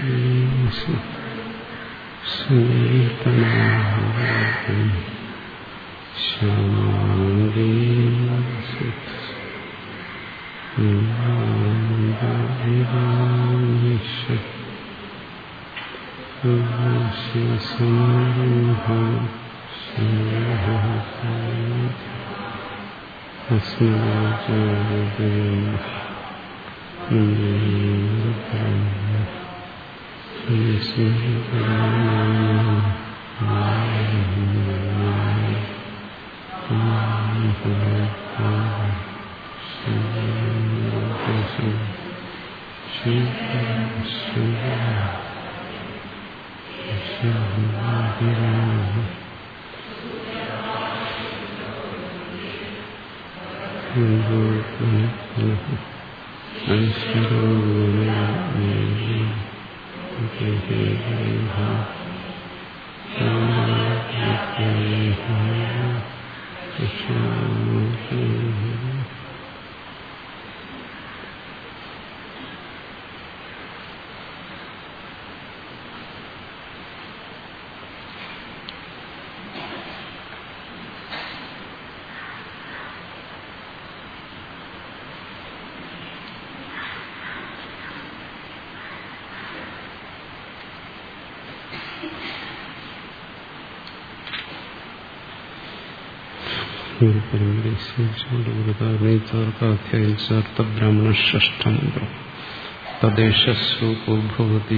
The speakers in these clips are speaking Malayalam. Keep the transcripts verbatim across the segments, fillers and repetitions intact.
ബ്രാഹ്മണ ഷഷ്ടമന്ത്രം തദ്ദേശശ്ലോകോ ഭവതി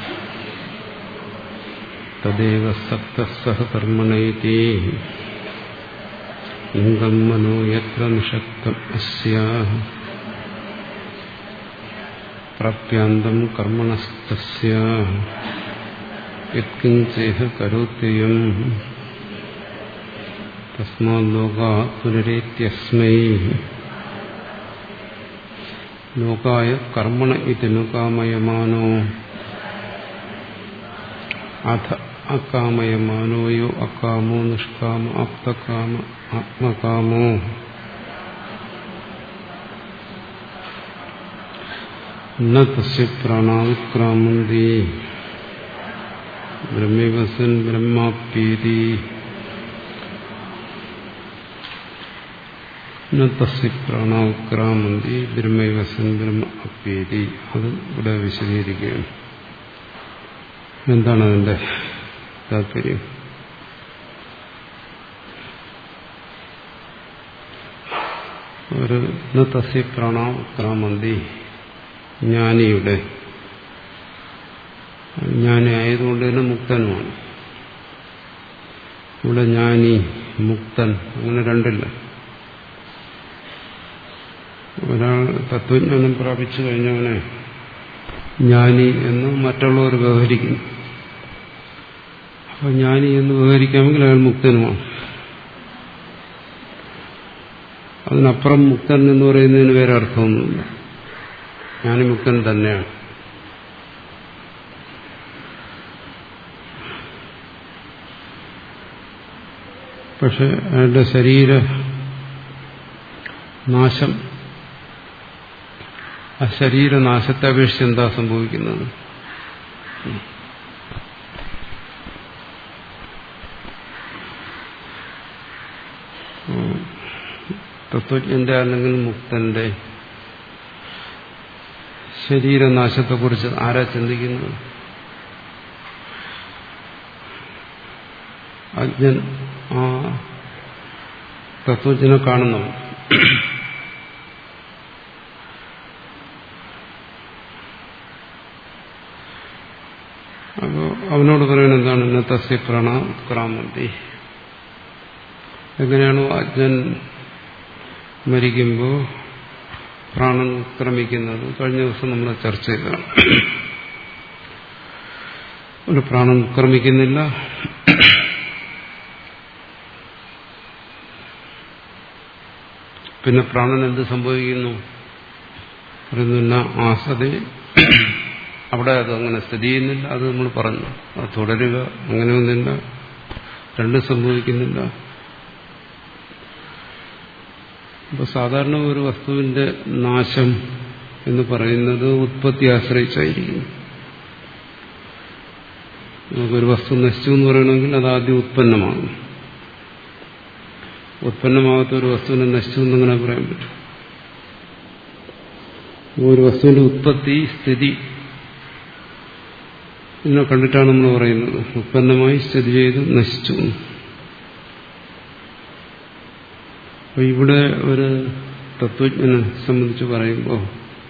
തദേവ സക്തഃ സഹ കർമ്മണൈതി ഇംഗം മനോ യത്ര നിഷക്തം അസ്യാഃ പ്രാപ്യാന്തം കർമ്മണസ്തസ്യാഃ യത്കിഞ്ചേഹ കരോത്യയം തസ്മാത് ലോകാത് പുനരേത്യസ്മൈ ലോകായ കർമ്മണ ഇതി നുകാമയമാനോ അഥ അകാമയമാനോ യോ അകാമോ നിഷ്കാമ ആപ്തകാമ ആത്മകാമോ ന തസ്യ പ്രാണാവിക്രാമന്തി ബ്രഹ്മൈവസൻ ബ്രഹ്മാപ്യേതി തസ്യ പ്രാണാവിക്രാമന്തി ബ്രഹ്മൈവസൻ ബ്രഹ്മ അപ്യേതി. അത് ഇവിടെ വിശദീകരിക്കുകയാണ്. എന്താണ് അതിന്റെ താല്പര്യം? ഒരു തസ്യ പ്രാണാവിക്രാമന്തി ജ്ഞാനിയുടെ, ജ്ഞാനി ആയതുകൊണ്ട് തന്നെ മുക്തനുമാണ്. ഇവിടെ ജ്ഞാനി മുക്തൻ അങ്ങനെ രണ്ടില്ല. ഒരാൾ തത്വജ്ഞാനം പ്രാപിച്ചു കഴിഞ്ഞവനെ ജ്ഞാനി എന്ന് മറ്റുള്ളവർ വ്യവഹരിക്കുന്നു. അപ്പൊ ജ്ഞാനി എന്ന് വ്യവഹരിക്കാമെങ്കിൽ അയാൾ മുക്തനുമാണ്. അതിനപ്പുറം മുക്തൻ എന്ന് പറയുന്നതിന് വേറെ അർത്ഥമൊന്നുമില്ല. ജ്ഞാനി മുക്തൻ തന്നെയാണ്. പക്ഷെ അയാളുടെ ശരീര നാശം, ആ ശരീരനാശത്തെ അപേക്ഷിച്ച് എന്താ സംഭവിക്കുന്നത്? തത്വജ്ഞന്റെ അല്ലെങ്കിൽ മുക്തന്റെ ശരീരനാശത്തെക്കുറിച്ച് ആരാ ചിന്തിക്കുന്നത്? അജ്ഞൻ ആ തത്വജ്ഞനെ കാണുന്നു. അപ്പോ അവനോട് പറയണ എന്താണ്? ന തസ്യ പ്രാണാവിക്രാമന്തി. എങ്ങനെയാണോ അജ്ഞൻ മരിക്കുമ്പോൾ പ്രാണൻ ക്രമിക്കുന്നത്? കഴിഞ്ഞ ദിവസം നമ്മൾ ചർച്ച ചെയ്തതാണ്. ഒരു പ്രാണൻ ക്രമിക്കുന്നില്ല. പിന്നെ പ്രാണൻ എന്ത് സംഭവിക്കുന്നു? പറയുന്നില്ല ആസതേ, അവിടെ അത് അങ്ങനെ സ്ഥിതി ചെയ്യുന്നില്ല. അത് നമ്മൾ പറഞ്ഞു. അത് തുടരുക, അങ്ങനെയൊന്നില്ല, രണ്ടും സംഭവിക്കുന്നില്ല. അപ്പൊ സാധാരണ ഒരു വസ്തുവിന്റെ നാശം എന്ന് പറയുന്നത് ഉത്പത്തി ആശ്രയിച്ചായിരിക്കും. നമുക്കൊരു വസ്തു നശിച്ചു എന്ന് പറയണമെങ്കിൽ അത് ആദ്യം ഉത്പന്നമാകും. ഉത്പന്നമാകാത്ത ഒരു വസ്തുവിനെ നശിച്ചു എന്നങ്ങനെ പറയാൻ പറ്റും. ഒരു വസ്തുവിന്റെ ഉത്പത്തി സ്ഥിതി ഇതിനെ കണ്ടിട്ടാണ് നമ്മൾ പറയുന്നത് ഉത്പന്നമായി സ്ഥിതി ചെയ്ത് നശിച്ചു. അപ്പൊ ഇവിടെ ഒരു തത്വജ്ഞനെ സംബന്ധിച്ച് പറയുമ്പോൾ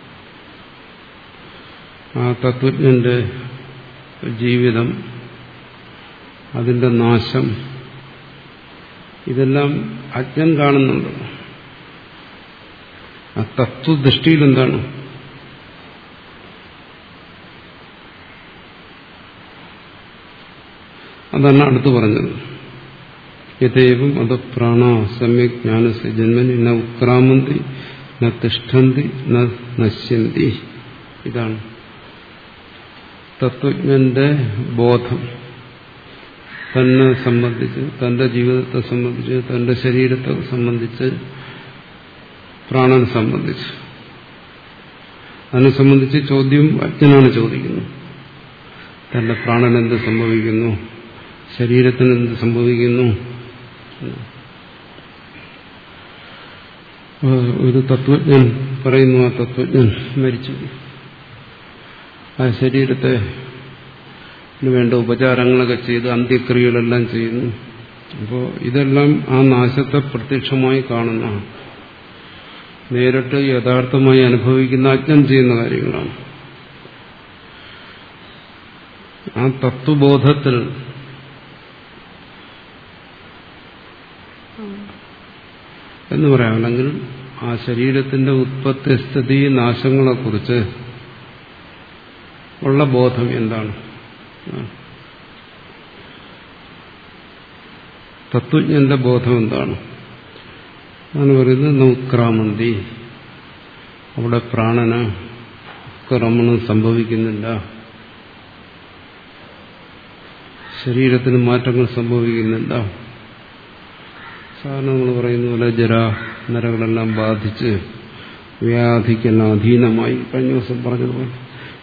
ആ തത്വജ്ഞന്റെ ജീവിതം, അതിന്റെ നാശം, ഇതെല്ലാം അജ്ഞൻ കാണുന്നുണ്ട്. ആ തത്വദൃഷ്ടിയിൽ എന്താണ്? അതാണ് അടുത്ത് പറഞ്ഞത്. യഥേവം അത് പ്രാണ സമ്യക് ജ്ഞാനസ്യ ജന്മനി ന ഉത്ക്രാമന്തി ന തിഷ്ഠന്തി ന നശ്യന്തി. ഇതാണ് തത്വജ്ഞന്റെ ബോധം. തന്നെ സംബന്ധിച്ച്, തന്റെ ജീവിതത്തെ സംബന്ധിച്ച്, തന്റെ ശരീരത്തെ സംബന്ധിച്ച്, പ്രാണനെ സംബന്ധിച്ച്. അതിനെ സംബന്ധിച്ച് ചോദ്യം അജ്ഞനാണ് ചോദിക്കുന്നത്. തന്റെ പ്രാണൻ എന്ത് സംഭവിക്കുന്നു, ശരീരത്തിന് എന്ത് സംഭവിക്കുന്നു. ഒരു തത്വജ്ഞൻ പറയുന്നു, ആ തത്വജ്ഞൻ മരിച്ചു, ആ ശരീരത്തെ വേണ്ട ഉപചാരങ്ങളൊക്കെ ചെയ്ത് അന്ത്യക്രിയകളെല്ലാം ചെയ്യുന്നു. അപ്പോൾ ഇതെല്ലാം ആ നാശത്തെ പ്രത്യക്ഷമായി കാണുന്ന, നേരിട്ട് യഥാർത്ഥമായി അനുഭവിക്കുന്ന അജ്ഞൻ ചെയ്യുന്ന കാര്യങ്ങളാണ്. ആ തത്വബോധത്തിൽ എന്ന് പറയാം, അല്ലെങ്കിൽ ആ ശരീരത്തിന്റെ ഉത്പത്തി സ്ഥിതി നാശങ്ങളെക്കുറിച്ച് ഉള്ള ബോധം എന്താണ്? തത്വജ്ഞന്റെ ബോധം എന്താണ്? അതാണ് പറയുന്നത് നൗത്ക്രാമന്തി. അവിടെ പ്രാണന് ക്രമണം സംഭവിക്കുന്നില്ല, ശരീരത്തിന് മാറ്റങ്ങൾ സംഭവിക്കുന്നില്ല. സാധാരണ നമ്മൾ പറയുന്ന പോലെ ജരാ നരകളെല്ലാം ബാധിച്ച് വ്യാധിക്കെല്ലാം അധീനമായി കഴിഞ്ഞ ദിവസം പറഞ്ഞതുപോലെ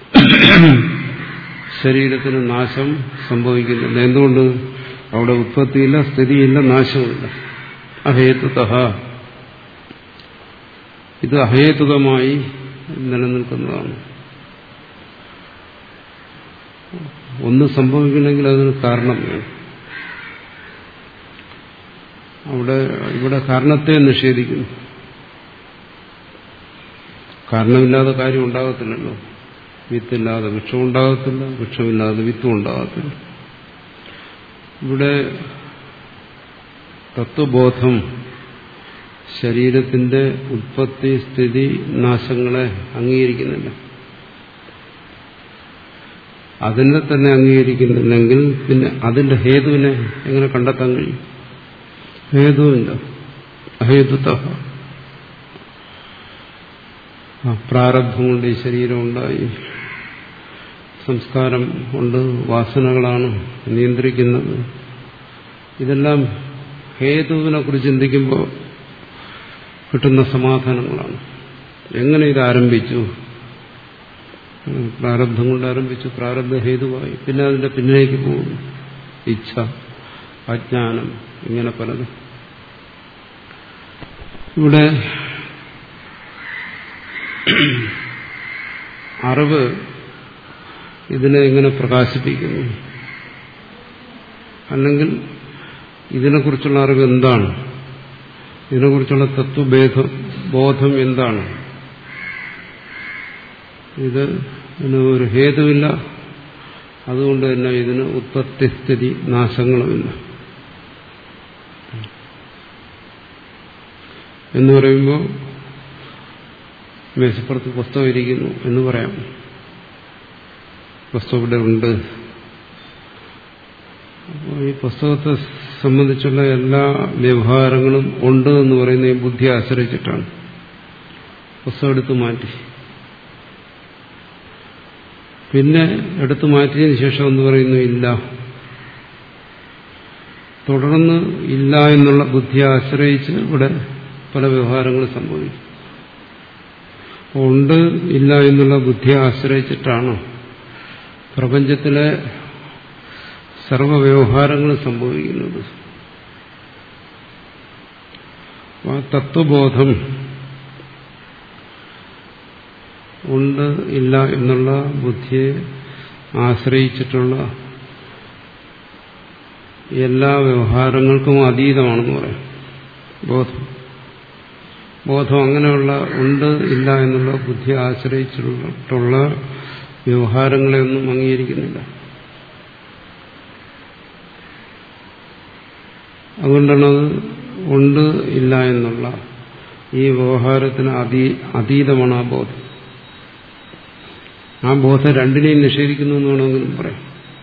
ശരീരത്തിന് നാശം സംഭവിക്കുന്നില്ല. എന്തുകൊണ്ട്? അവിടെ ഉത്പത്തിയില്ല, സ്ഥിതിയില്ല, നാശമില്ല. അഹേതുതഃ. ഇത് അഹേതുകമായി നിലനിൽക്കുന്നതാണ്. ഒന്ന് സംഭവിക്കണമെങ്കിൽ അതിന് കാരണം വേണം. അവിടെ ഇവിടെ കാരണത്തെ നിഷേധിക്കുന്നു. കാരണമില്ലാതെ കാര്യം ഉണ്ടാകത്തില്ലല്ലോ. വിത്തില്ലാതെ വൃക്ഷം ഉണ്ടാകത്തില്ല, വൃക്ഷമില്ലാതെ വിത്തും ഉണ്ടാകത്തില്ല. ഇവിടെ തത്വബോധം ശരീരത്തിന്റെ ഉത്പത്തി സ്ഥിതി നാശങ്ങളെ അംഗീകരിക്കുന്നില്ല. അതിനെ തന്നെ അംഗീകരിക്കുന്നില്ലെങ്കിൽ പിന്നെ അതിന്റെ ഹേതുവിനെ എങ്ങനെ കണ്ടെത്താൻ കഴിയും? ഹേതുവില്ല. അഹേതുതഃ. പ്രാരബ്ധം കൊണ്ട് ഈ ശരീരം ഉണ്ടായി, സംസ്കാരം കൊണ്ട് വാസനകളാണ് നിയന്ത്രിക്കുന്നത്. ഇതെല്ലാം ഹേതുവിനെ കുറിച്ച് ചിന്തിക്കുമ്പോൾ കിട്ടുന്ന സമാധാനങ്ങളാണ്. എങ്ങനെ ഇത് ആരംഭിച്ചു? പ്രാരബ്ധം കൊണ്ട് ആരംഭിച്ചു, പ്രാരബ്ധ ഹേതുവായി, പിന്നെ അതിന്റെ പിന്നിലേക്ക് പോകുന്നു. ഇച്ഛ, അജ്ഞാനം, ഇങ്ങനെ പലതും. ഇവിടെ അറിവ് ഇതിനെ എങ്ങനെ പ്രകാശിപ്പിക്കുന്നു? അല്ലെങ്കിൽ ഇതിനെക്കുറിച്ചുള്ള അറിവ് എന്താണ്? ഇതിനെക്കുറിച്ചുള്ള തത്വബോധം ബോധം എന്താണ്? ഇത് ഒരു ഹേതുവില്ല, അതുകൊണ്ട് തന്നെ ഇതിന് ഉത്പത്തിസ്ഥിതി നാശങ്ങളുമില്ല എന്ന് പറയുമ്പോൾ മേശപ്പുറത്ത് പുസ്തകം ഇരിക്കുന്നു എന്ന് പറയാം. പുസ്തകം ഇവിടെ ഉണ്ട്. അപ്പോൾ ഈ പുസ്തകത്തെ സംബന്ധിച്ചുള്ള എല്ലാ വ്യവഹാരങ്ങളും ഉണ്ട് എന്ന് പറയുന്ന ഈ ബുദ്ധിയെ ആശ്രയിച്ചിട്ടാണ്. പുസ്തകം എടുത്തു മാറ്റി, പിന്നെ എടുത്തു മാറ്റിയതിനു ശേഷം എന്ന് പറയുന്നു ഇല്ല. തുടർന്ന് ഇല്ല എന്നുള്ള ബുദ്ധിയെ ആശ്രയിച്ച് ഇവിടെ പല വ്യവഹാരങ്ങളും സംഭവിക്കും. ഉണ്ട് ഇല്ല എന്നുള്ള ബുദ്ധിയെ ആശ്രയിച്ചിട്ടാണ് പ്രപഞ്ചത്തിലെ സർവവ്യവഹാരങ്ങളും സംഭവിക്കുന്നത്. ആ തത്വബോധം ഉണ്ട് ഇല്ല എന്നുള്ള ബുദ്ധിയെ ആശ്രയിച്ചിട്ടുള്ള എല്ലാ വ്യവഹാരങ്ങൾക്കും അതീതമാണെന്ന് പറയാം ബോധം. ബോധം അങ്ങനെയുള്ള ഉണ്ട് ഇല്ല എന്നുള്ള ബുദ്ധിയെ ആശ്രയിച്ചിട്ടുള്ള വ്യവഹാരങ്ങളെ ഒന്നും അംഗീകരിക്കുന്നില്ല. അതുകൊണ്ടാണത് ഉണ്ട് ഇല്ല എന്നുള്ള ഈ വ്യവഹാരത്തിന് അതീ അതീതമാണ് ആ ബോധം. ആ ബോധം രണ്ടിനെയും നിഷേധിക്കുന്നു എന്ന് വേണമെങ്കിലും പറയാം.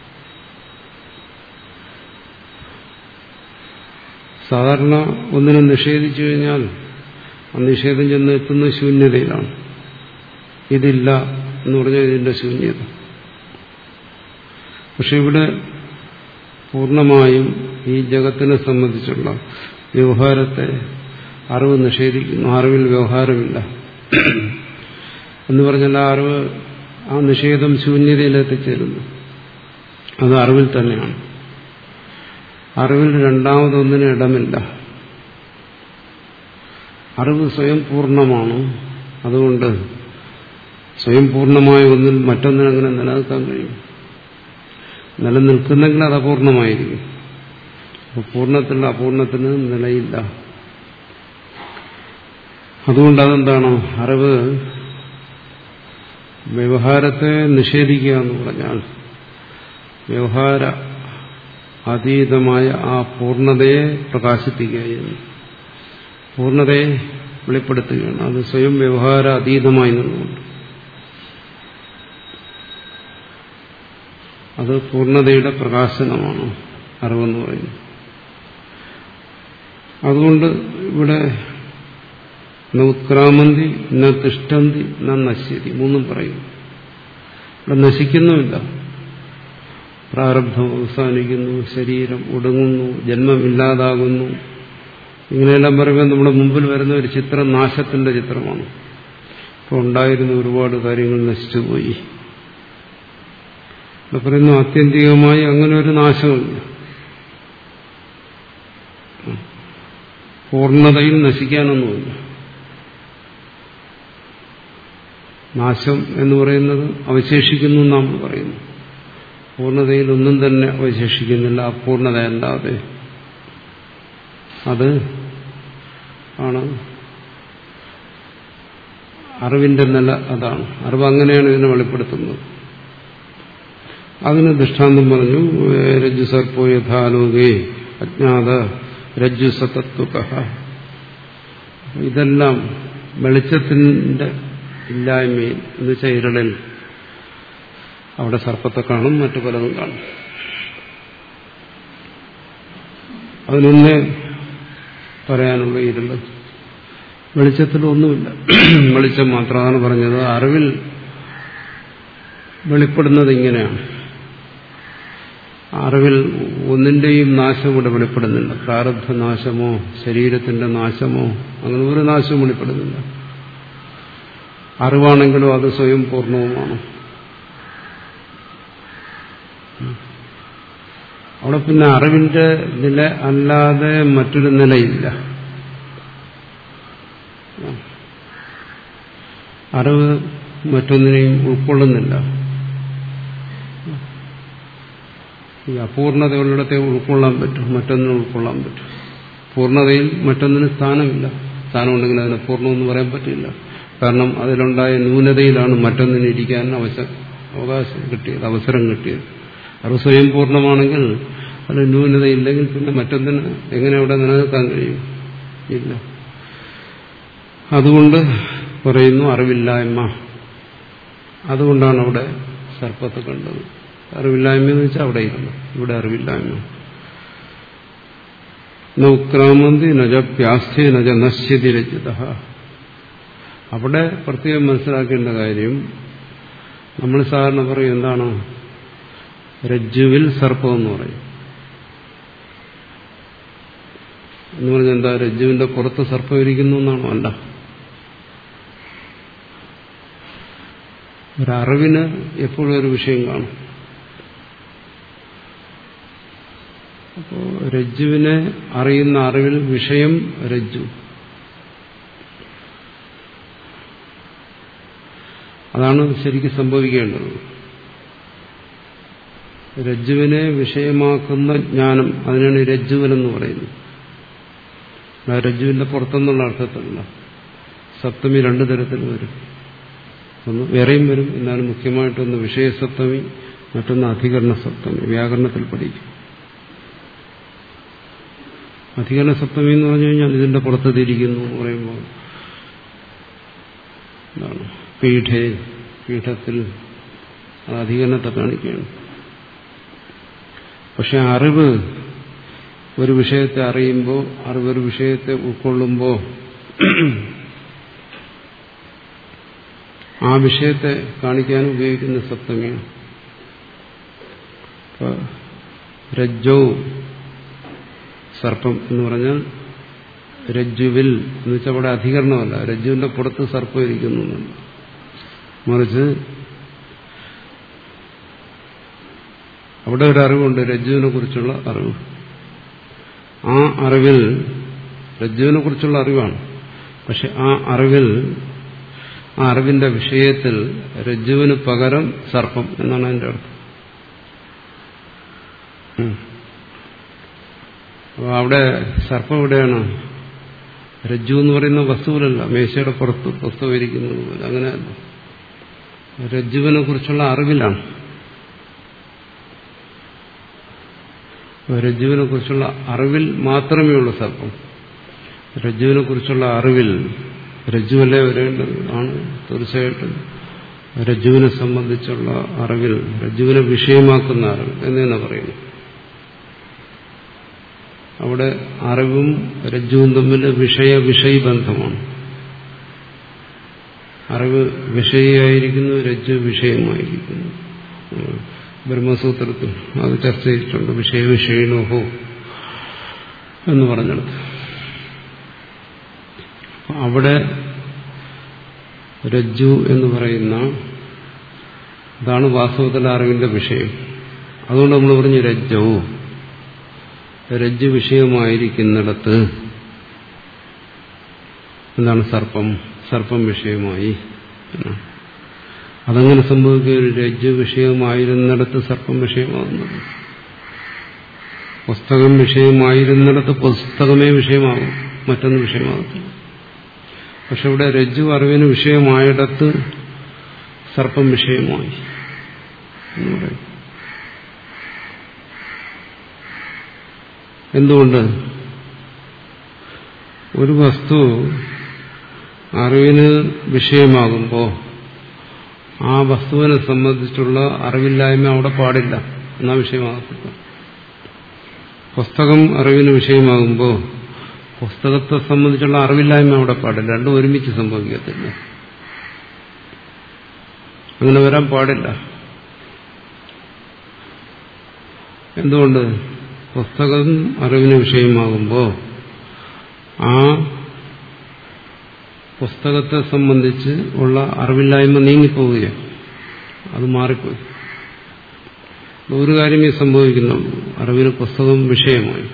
സാധാരണ ഒന്നിനെ നിഷേധിച്ചു കഴിഞ്ഞാൽ ആ നിഷേധം ചെന്ന് എത്തുന്ന ശൂന്യതയിലാണ്. ഇതില്ല എന്ന് പറഞ്ഞാൽ ഇതിന്റെ ശൂന്യത. പക്ഷെ ഇവിടെ പൂർണ്ണമായും ഈ ജഗത്തിനെ സംബന്ധിച്ചുള്ള വ്യവഹാരത്തെ അറിവ് നിഷേധിക്കുന്നു. അറിവിൽ വ്യവഹാരമില്ല എന്ന് പറഞ്ഞാൽ ആ അറിവ് ആ നിഷേധം ശൂന്യതയിലെത്തിച്ചേരുന്നു. അത് അറിവിൽ തന്നെയാണ്. അറിവിൽ രണ്ടാമതൊന്നിന് ഇടമില്ല. അറിവ് സ്വയം പൂർണ്ണമാണ്. അതുകൊണ്ട് സ്വയം പൂർണ്ണമായ ഒന്നിൽ മറ്റൊന്നിനങ്ങനെ നിലനിൽക്കാൻ കഴിയും. നിലനിൽക്കുന്നെങ്കിൽ അത് അപൂർണമായിരിക്കും. അപ്പോൾ പൂർണ്ണത്തിലുള്ള അപൂർണത്തിന് നിലയില്ല. അതുകൊണ്ട് അതെന്താണ്? അറിവ് വ്യവഹാരത്തെ നിഷേധിക്കുക എന്ന് പറഞ്ഞാൽ വ്യവഹാര അതീതമായ ആ പൂർണ്ണതയെ പ്രകാശിപ്പിക്കുകയാണ്, പൂർണ്ണതയെ വെളിപ്പെടുത്തുകയാണ്. അത് സ്വയം വ്യവഹാര അതീതമായി നിന്നുകൊണ്ട് അത് പൂർണ്ണതയുടെ പ്രകാശനമാണ് അറിവെന്ന് പറയുന്നത്. അതുകൊണ്ട് ഇവിടെ ന ഉത്ക്രാമന്തി ന തിഷ്ടന്തി ന നശ്യതി മൂന്നും പറയും. ഇവിടെ നശിക്കുന്നുമില്ല. പ്രാരബ്ധം അവസാനിക്കുന്നു, ശരീരം ഒടുങ്ങുന്നു, ജന്മമില്ലാതാകുന്നു. ഇങ്ങനെയെല്ലാം പറയുമ്പോൾ നമ്മുടെ മുമ്പിൽ വരുന്ന ഒരു ചിത്രം നാശത്തിന്റെ ചിത്രമാണ്. ഇപ്പോൾ ഉണ്ടായിരുന്ന ഒരുപാട് കാര്യങ്ങൾ നശിച്ചുപോയി. പറയുന്നു ആത്യന്തികമായി അങ്ങനെ ഒരു നാശമില്ല. പൂർണ്ണതയിൽ നശിക്കാനൊന്നുമില്ല. നാശം എന്ന് പറയുന്നത് അവശേഷിക്കുന്നു നാം പറയുന്നു. പൂർണ്ണതയിൽ ഒന്നും തന്നെ അവശേഷിക്കുന്നില്ല അപൂർണതയല്ലാതെ. അത് ആണ് അറിവിന്റെ നില. അതാണ് അറിവ്. അങ്ങനെയാണ് ഇതിനെ വെളിപ്പെടുത്തുന്നത്. അതിന് ദൃഷ്ടാന്തം പറഞ്ഞു. രജ്ജു സർപ്പോ യഥാലോകേ അജ്ഞാത രജ്ജു സതത്വക. ഇതെല്ലാം വെളിച്ചത്തിന്റെ ഇല്ലായ്മയിൽ എന്ന് വെച്ചാൽ ഇരുളിൽ അവിടെ സർപ്പത്തെ കാണും, മറ്റു പലതും കാണും. അതിനൊന്നേ പറയാനുള്ള ഇരുള്. വെളിച്ചത്തിലൊന്നുമില്ല, വെളിച്ചം മാത്രമാണ് പറഞ്ഞത്. അറിവിൽ വെളിപ്പെടുന്നത് ഇങ്ങനെയാണ്. അറിവിൽ ഒന്നിന്റെയും നാശം ഇവിടെ വെളിപ്പെടുന്നില്ല. പ്രാരബ്ധ നാശമോ ശരീരത്തിന്റെ നാശമോ അങ്ങനെ ഒരു നാശവും വെളിപ്പെടുന്നില്ല. അറിവാണെങ്കിലും അത് സ്വയം പൂർണ്ണവുമാണ്. അവിടെ പിന്നെ അറിവിന്റെ നില അല്ലാതെ മറ്റൊരു നിലയില്ല. അറിവ് മറ്റൊന്നിനെയും ഉൾക്കൊള്ളുന്നില്ല. ഈ അപൂർണതയുള്ളിടത്തെ ഉൾക്കൊള്ളാൻ പറ്റും, മറ്റൊന്നിനെ ഉൾക്കൊള്ളാൻ പറ്റും. പൂർണ്ണതയിൽ മറ്റൊന്നിന് സ്ഥാനമില്ല. സ്ഥാനമുണ്ടെങ്കിൽ അതിനെ പൂർണ്ണമെന്ന് പറയാൻ പറ്റില്ല. കാരണം അതിലുണ്ടായ ന്യൂനതയിലാണ് മറ്റൊന്നിന് ഇരിക്കാൻ അവസരം അവകാശം കിട്ടിയത്, അവസരം കിട്ടിയത്. അറിവ് സ്വയം പൂർണ്ണമാണെങ്കിൽ അത് ന്യൂനതയില്ലെങ്കിൽ പിന്നെ മറ്റൊന്നിന് എങ്ങനെ അവിടെ നിലനിൽക്കാൻ കഴിയും? ഇല്ല. അതുകൊണ്ട് പറയുന്നു അറിവില്ലായ്മ. അതുകൊണ്ടാണ് അവിടെ സർപ്പത്തെ കണ്ടത്. അറിവില്ലായ്മ എന്ന് വെച്ചാൽ അവിടെ ഇരുന്നു. ഇവിടെ അറിവില്ലായ്മ. ന ഉക്രാമന്തി നജ പ്യാസ്തി നജ നശ്യതി രജ്ജിത. അവിടെ പ്രത്യേകം മനസ്സിലാക്കേണ്ട കാര്യം, നമ്മൾ സാധാരണ പറയും എന്താണ് രജ്ജുവിൽ സർപ്പം എന്ന് പറയും. എന്ന് പറഞ്ഞാൽ എന്താ? രജ്ജുവിന്റെ പുറത്ത് സർപ്പം ഇരിക്കുന്നു എന്നാണോ? അല്ല. ഒരറിവിന് എപ്പോഴും ഒരു വിഷയം കാണും. അപ്പോൾ രജ്ജുവിനെ അറിയുന്ന അറിവിൽ വിഷയം രജ്ജു. അതാണ് ശരിക്കും സംഭവിക്കേണ്ടത്. രജ്ജുവിനെ വിഷയമാക്കുന്ന ജ്ഞാനം, അതിനാണ് രജ്ജുവനെന്ന് പറയുന്നത്. രജ്ജുവിന്റെ പുറത്തെന്നുള്ള അർത്ഥത്തിലുള്ള സപ്തമി രണ്ടു തരത്തിൽ വരും. ഒന്ന് വേറെയും വരും, എന്നാലും മുഖ്യമായിട്ടൊന്ന് വിഷയസപ്തമി, മറ്റൊന്ന് അധികരണ സപ്തമി. വ്യാകരണത്തിൽ പഠിക്കും. അധികരണ സപ്തമി എന്ന് പറഞ്ഞു കഴിഞ്ഞാൽ ഇതിന്റെ പുറത്ത് തിരിക്കുന്നു എന്ന് പറയുമ്പോൾ എന്താണ്? പീഠേ, പീഠത്തിൽ അധികരണത്തെ കാണിക്കുകയാണ്. പക്ഷെ അറിവ് ഒരു വിഷയത്തെ അറിയുമ്പോൾ, അറിവൊരു വിഷയത്തെ ഉൾക്കൊള്ളുമ്പോൾ ആ വിഷയത്തെ കാണിക്കാൻ ഉപയോഗിക്കുന്ന സപ്തമിയാണ്. രജ്ജോ സർപ്പം എന്ന് പറഞ്ഞാൽ രജ്ജുവിൽ എന്ന് വെച്ചാൽ അവിടെ അധികരണമല്ല, രജ്ജുവിന്റെ പുറത്ത് സർപ്പം ഇരിക്കുന്നു, മറിച്ച് അവിടെ ഒരു അറിവുണ്ട്, രജ്ജുവിനെ കുറിച്ചുള്ള അറിവ്. ആ അറിവിൽ രജ്ജുവിനെ കുറിച്ചുള്ള അറിവാണ്. പക്ഷെ ആ അറിവിൽ, ആ അറിവിന്റെ വിഷയത്തിൽ രജ്ജുവിന് പകരം സർപ്പം എന്നാണ് അതിന്റെ അർത്ഥം. അപ്പോൾ അവിടെ സർപ്പം എവിടെയാണ്? രജ്ജു എന്ന് പറയുന്ന വസ്തുവിലല്ല, മേശയുടെ പുറത്ത് പുസ്തകം ഇരിക്കുന്നത് പോലെ. അങ്ങനെയല്ല, രജ്ജുവിനെ കുറിച്ചുള്ള അറിവിലാണ്. രജ്ജുവിനെ കുറിച്ചുള്ള അറിവിൽ മാത്രമേ ഉള്ളൂ സർപ്പം. രജ്ജുവിനെ കുറിച്ചുള്ള അറിവിൽ, രജ്ജുവല്ലേ വരേണ്ടത് ആണ് തീർച്ചയായിട്ടും. രജ്ജുവിനെ സംബന്ധിച്ചുള്ള അറിവിൽ, രജ്ജുവിനെ വിഷയമാക്കുന്ന അറിവ് എന്നു പറയുന്നു. അവിടെ അറിവും രജ്ജുവും തമ്മിൽ വിഷയ വിഷയബന്ധമാണ്. അറിവ് വിഷയമായിരിക്കുന്നു, രജ്ജു വിഷയമായിരിക്കുന്നു. ബ്രഹ്മസൂത്രത്തിൽ അത് ചർച്ച ചെയ്തിട്ടുണ്ട്. വിഷയ വിഷയണോഹോ എന്ന് പറഞ്ഞെടുത്ത് അവിടെ രജ്ജു എന്ന് പറയുന്ന ഇതാണ് വാസ്തവത്തിലെ അറിവിന്റെ വിഷയം. അതുകൊണ്ട് നമ്മൾ പറഞ്ഞു രജ്ജവും രജ്ജു വിഷയമായിരിക്കുന്നിടത്ത് എന്താണ് സർപ്പം, സർപ്പം വിഷയമായി. അതങ്ങനെ സംഭവിക്കുക, ഒരു രജ്ജു വിഷയമായിരുന്നിടത്ത് സർപ്പം വിഷയമാകുന്നത്. പുസ്തകം വിഷയമായിരുന്നിടത്ത് പുസ്തകമേ വിഷയമാകും, മറ്റൊന്ന് വിഷയമാകത്തില്ല. പക്ഷെ ഇവിടെ രജ്ജു അറിവിന് വിഷയമായിടത്ത് സർപ്പം വിഷയമായി എന്ന് പറയും. എന്തുകൊണ്ട്? ഒരു വസ്തു അറിവിന് വിഷയമാകുമ്പോൾ ആ വസ്തുവിനെ സംബന്ധിച്ചുള്ള അറിവില്ലായ്മ അവിടെ പാടില്ല, എന്നാ വിഷയമാകത്തില്ല. പുസ്തകം അറിവിന് വിഷയമാകുമ്പോൾ പുസ്തകത്തെ സംബന്ധിച്ചുള്ള അറിവില്ലായ്മ അവിടെ പാടില്ല. രണ്ടും ഒരുമിച്ച് സംഭവിക്കത്തില്ല, അങ്ങനെ വരാൻ പാടില്ല. എന്തുകൊണ്ട്? പുസ്തകം അറിവിന് വിഷയമാകുമ്പോൾ ആ പുസ്തകത്തെ സംബന്ധിച്ച് ഉള്ള അറിവില്ലായ്മ നീങ്ങിപ്പോവുകയാണ്, അത് മാറിപ്പോയി. ഒരു കാര്യമേ സംഭവിക്കുന്നുള്ളൂ, അറിവിന് പുസ്തകം വിഷയമായി.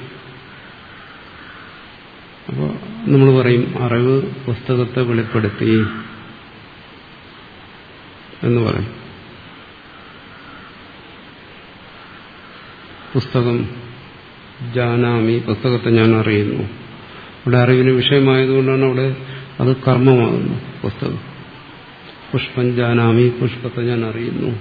അപ്പോൾ നമ്മൾ പറയും അറിവ് പുസ്തകത്തെ വെളിപ്പെടുത്തി എന്ന് പറയും. പുസ്തകം ജാനാമി, പുസ്തകത്തെ ഞാൻ അറിയുന്നു. ഇവിടെ അറിവിന് വിഷയമായതുകൊണ്ടാണ് അവിടെ അത് കർമ്മമാകുന്നു. പുസ്തകം പുഷ്പം ജാനാമി, പുഷ്പത്തെ ഞാൻ അറിയുന്നു.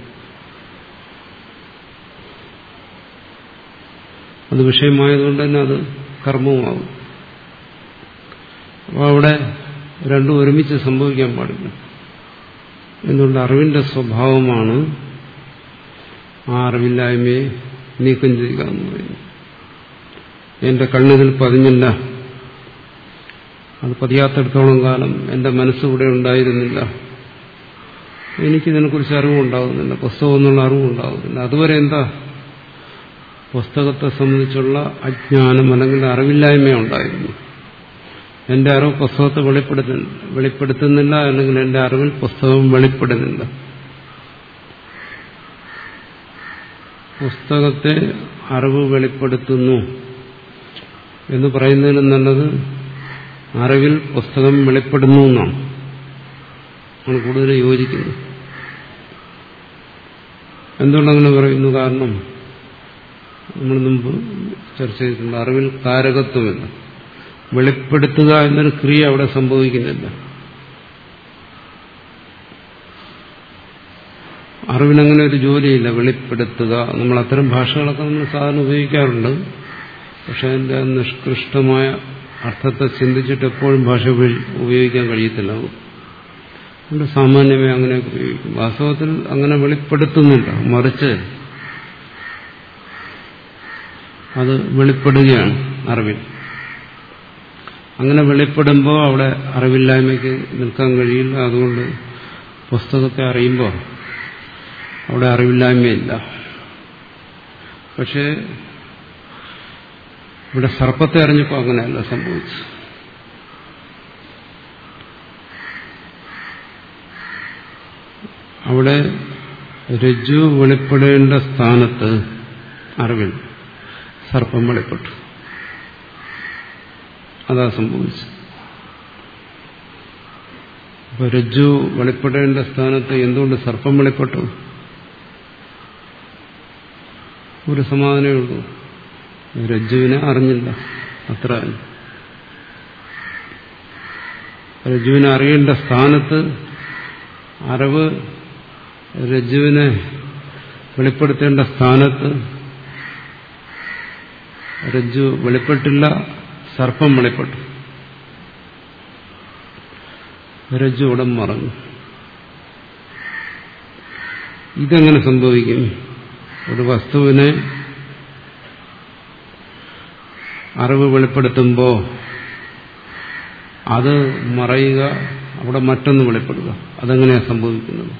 അത് വിഷയമായതുകൊണ്ട് തന്നെ അത് കർമ്മമാകും. അപ്പോൾ അവിടെ രണ്ടും ഒരുമിച്ച് സംഭവിക്കാൻ പാടില്ല. എന്തുകൊണ്ട്? അറിവിന്റെ സ്വഭാവമാണ് ആ അറിവില്ലായ്മയെ നീക്കം ചെയ്യുക എന്ന് പറയുന്നത്. എന്റെ കണ്ണിതിൽ പതിഞ്ഞില്ല, അത് പതിയാത്തടത്തോളം കാലം എന്റെ മനസ്സുകൂടെ ഉണ്ടായിരുന്നില്ല, എനിക്കിതിനെക്കുറിച്ച് അറിവുണ്ടാകുന്നില്ല, പുസ്തകം എന്നുള്ള അറിവുണ്ടാകുന്നില്ല. അതുവരെ എന്താ? പുസ്തകത്തെ സംബന്ധിച്ചുള്ള അജ്ഞാനം അല്ലെങ്കിൽ അറിവില്ലായ്മ ഉണ്ടായിരുന്നു. എന്റെ അറിവ് പുസ്തകത്തെ വെളിപ്പെടുത്തുന്നില്ല വെളിപ്പെടുത്തുന്നില്ല അല്ലെങ്കിൽ എന്റെ അറിവിൽ പുസ്തകം വെളിപ്പെടുന്നില്ല. പുസ്തകത്തെ അറിവ് വെളിപ്പെടുത്തുന്നു എന്ന് പറയുന്നതിലും നല്ലത് അറിവിൽ പുസ്തകം വെളിപ്പെടുന്നു എന്നാണ് ആണ് കൂടുതൽ യോജിക്കുന്നത്. എന്തുകൊണ്ടങ്ങനെ പറയുന്നു? കാരണം നമ്മൾ മുമ്പ് ചർച്ച ചെയ്തിട്ടുണ്ട്, അറിവിൽ കാരകത്വമില്ല. വെളിപ്പെടുത്തുക എന്നൊരു ക്രിയ അവിടെ സംഭവിക്കുന്നില്ല. അറിവിനങ്ങനെ ഒരു ജോലിയില്ല, വെളിപ്പെടുത്തുക. നമ്മൾ അത്തരം ഭാഷകളൊക്കെ നമ്മൾ സാധാരണ ഉപയോഗിക്കാറുണ്ട്. പക്ഷെ അതിൻ്റെ നിഷ്കൃഷ്ടമായ അർത്ഥത്തെ ചിന്തിച്ചിട്ട് എപ്പോഴും ഭാഷ ഉപയോഗിക്കാൻ കഴിയത്തില്ല. അതുകൊണ്ട് സാമാന്യമായി അങ്ങനെയൊക്കെ ഉപയോഗിക്കും. വാസ്തവത്തിൽ അങ്ങനെ വെളിപ്പെടുത്തുന്നില്ല, മറിച്ച് അത് വെളിപ്പെടുകയാണ് അറിവിൽ. അങ്ങനെ വെളിപ്പെടുമ്പോൾ അവിടെ അറിവില്ലായ്മയ്ക്ക് നിൽക്കാൻ കഴിയില്ല. അതുകൊണ്ട് പുസ്തകത്തെ അറിയുമ്പോൾ അവിടെ അറിവില്ലായ്മയില്ല. പക്ഷേ ഇവിടെ സർപ്പത്തെ അറിഞ്ഞപ്പോൾ അങ്ങനെയല്ല സംഭവിച്ചു. അവിടെ രജ്ജു വെളിപ്പെടേണ്ട സ്ഥാനത്ത് അറിവിൽ സർപ്പം വെളിപ്പെട്ടു. അതാ സംഭവിച്ചു. അപ്പൊ രജ്ജു വെളിപ്പെടേണ്ട സ്ഥാനത്ത് എന്തുകൊണ്ട് സർപ്പം വെളിപ്പെട്ടു? ഒരു സമാധാനമേ ഉള്ളൂ, രജ്ജുവിനെ അറിഞ്ഞില്ല, അത്ര. രജ്ജുവിനെ അറിയേണ്ട സ്ഥാനത്ത് അറിവ് രജ്ജുവിനെ വെളിപ്പെടുത്തേണ്ട സ്ഥാനത്ത് രജ്ജു വെളിപ്പെട്ടില്ല, സർപ്പം വെളിപ്പെട്ടു. രജ്ജു ഉടൻ മറഞ്ഞു. ഇതെങ്ങനെ സംഭവിക്കും? ഒരു വസ്തുവിനെ അറിവ് വെളിപ്പെടുത്തുമ്പോൾ അത് മറയുക, അവിടെ മറ്റൊന്ന് വെളിപ്പെടുക. അതെങ്ങനെയാണ് സംഭവിക്കുന്നത്?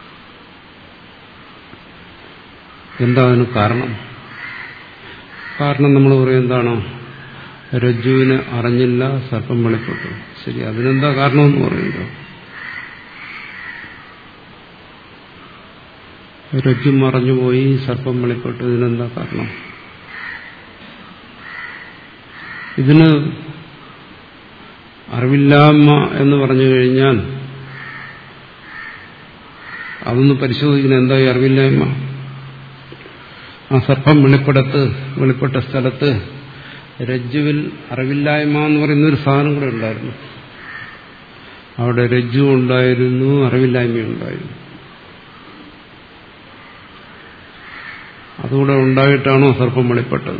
എന്താ അതിന് കാരണം? കാരണം നമ്മൾ പറയും എന്താണ്? രജ്ജുവിനെ അറിഞ്ഞില്ല, സർപ്പം വെളിപ്പെട്ടു. ശരി, അതിനെന്താ കാരണമെന്ന് പറയുന്നത്? രജ്ജു മറഞ്ഞുപോയി, സർപ്പം വെളിപ്പെട്ടു. ഇതിനെന്താ കാരണം? ഇതിന് അറിവില്ലായ്മ എന്ന് പറഞ്ഞു കഴിഞ്ഞാൽ അതൊന്ന് പരിശോധിക്കുന്ന എന്താ ഈ അറിവില്ലായ്മ? ആ സർപ്പം വെളിപ്പെടുത്ത് വെളിപ്പെട്ട സ്ഥലത്ത് രജ്ജുവിൽ അറിവില്ലായ്മ എന്ന് പറയുന്ന ഒരു സാധനം കൂടെ ഉണ്ടായിരുന്നു. അവിടെ രജ്ജു ഉണ്ടായിരുന്നു, അറിവില്ലായ്മയുണ്ടായിരുന്നു. അതുകൂടെ ഉണ്ടായിട്ടാണോ സർപ്പം വെളിപ്പെട്ടത്?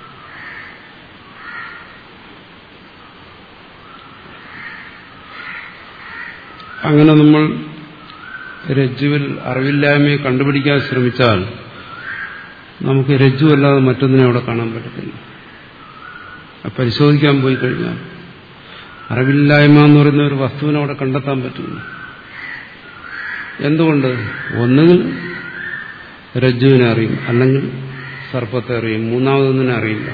അങ്ങനെ നമ്മൾ രജ്ജുവിൽ അറിവില്ലായ്മയെ കണ്ടുപിടിക്കാൻ ശ്രമിച്ചാൽ നമുക്ക് രജ്ജു അല്ലാതെ മറ്റൊന്നിനെ അവിടെ കാണാൻ പറ്റത്തില്ല. പരിശോധിക്കാൻ പോയി കഴിഞ്ഞാൽ അറിവില്ലായ്മ എന്ന് പറയുന്ന ഒരു വസ്തുവിനെ അവിടെ കണ്ടെത്താൻ പറ്റില്ല. എന്തുകൊണ്ട്? ഒന്നുകിൽ രജ്ജുവിനെ അറിയും, അല്ലെങ്കിൽ സർപ്പത്തെ അറിയും, മൂന്നാമതൊന്നിനെ അറിയില്ല.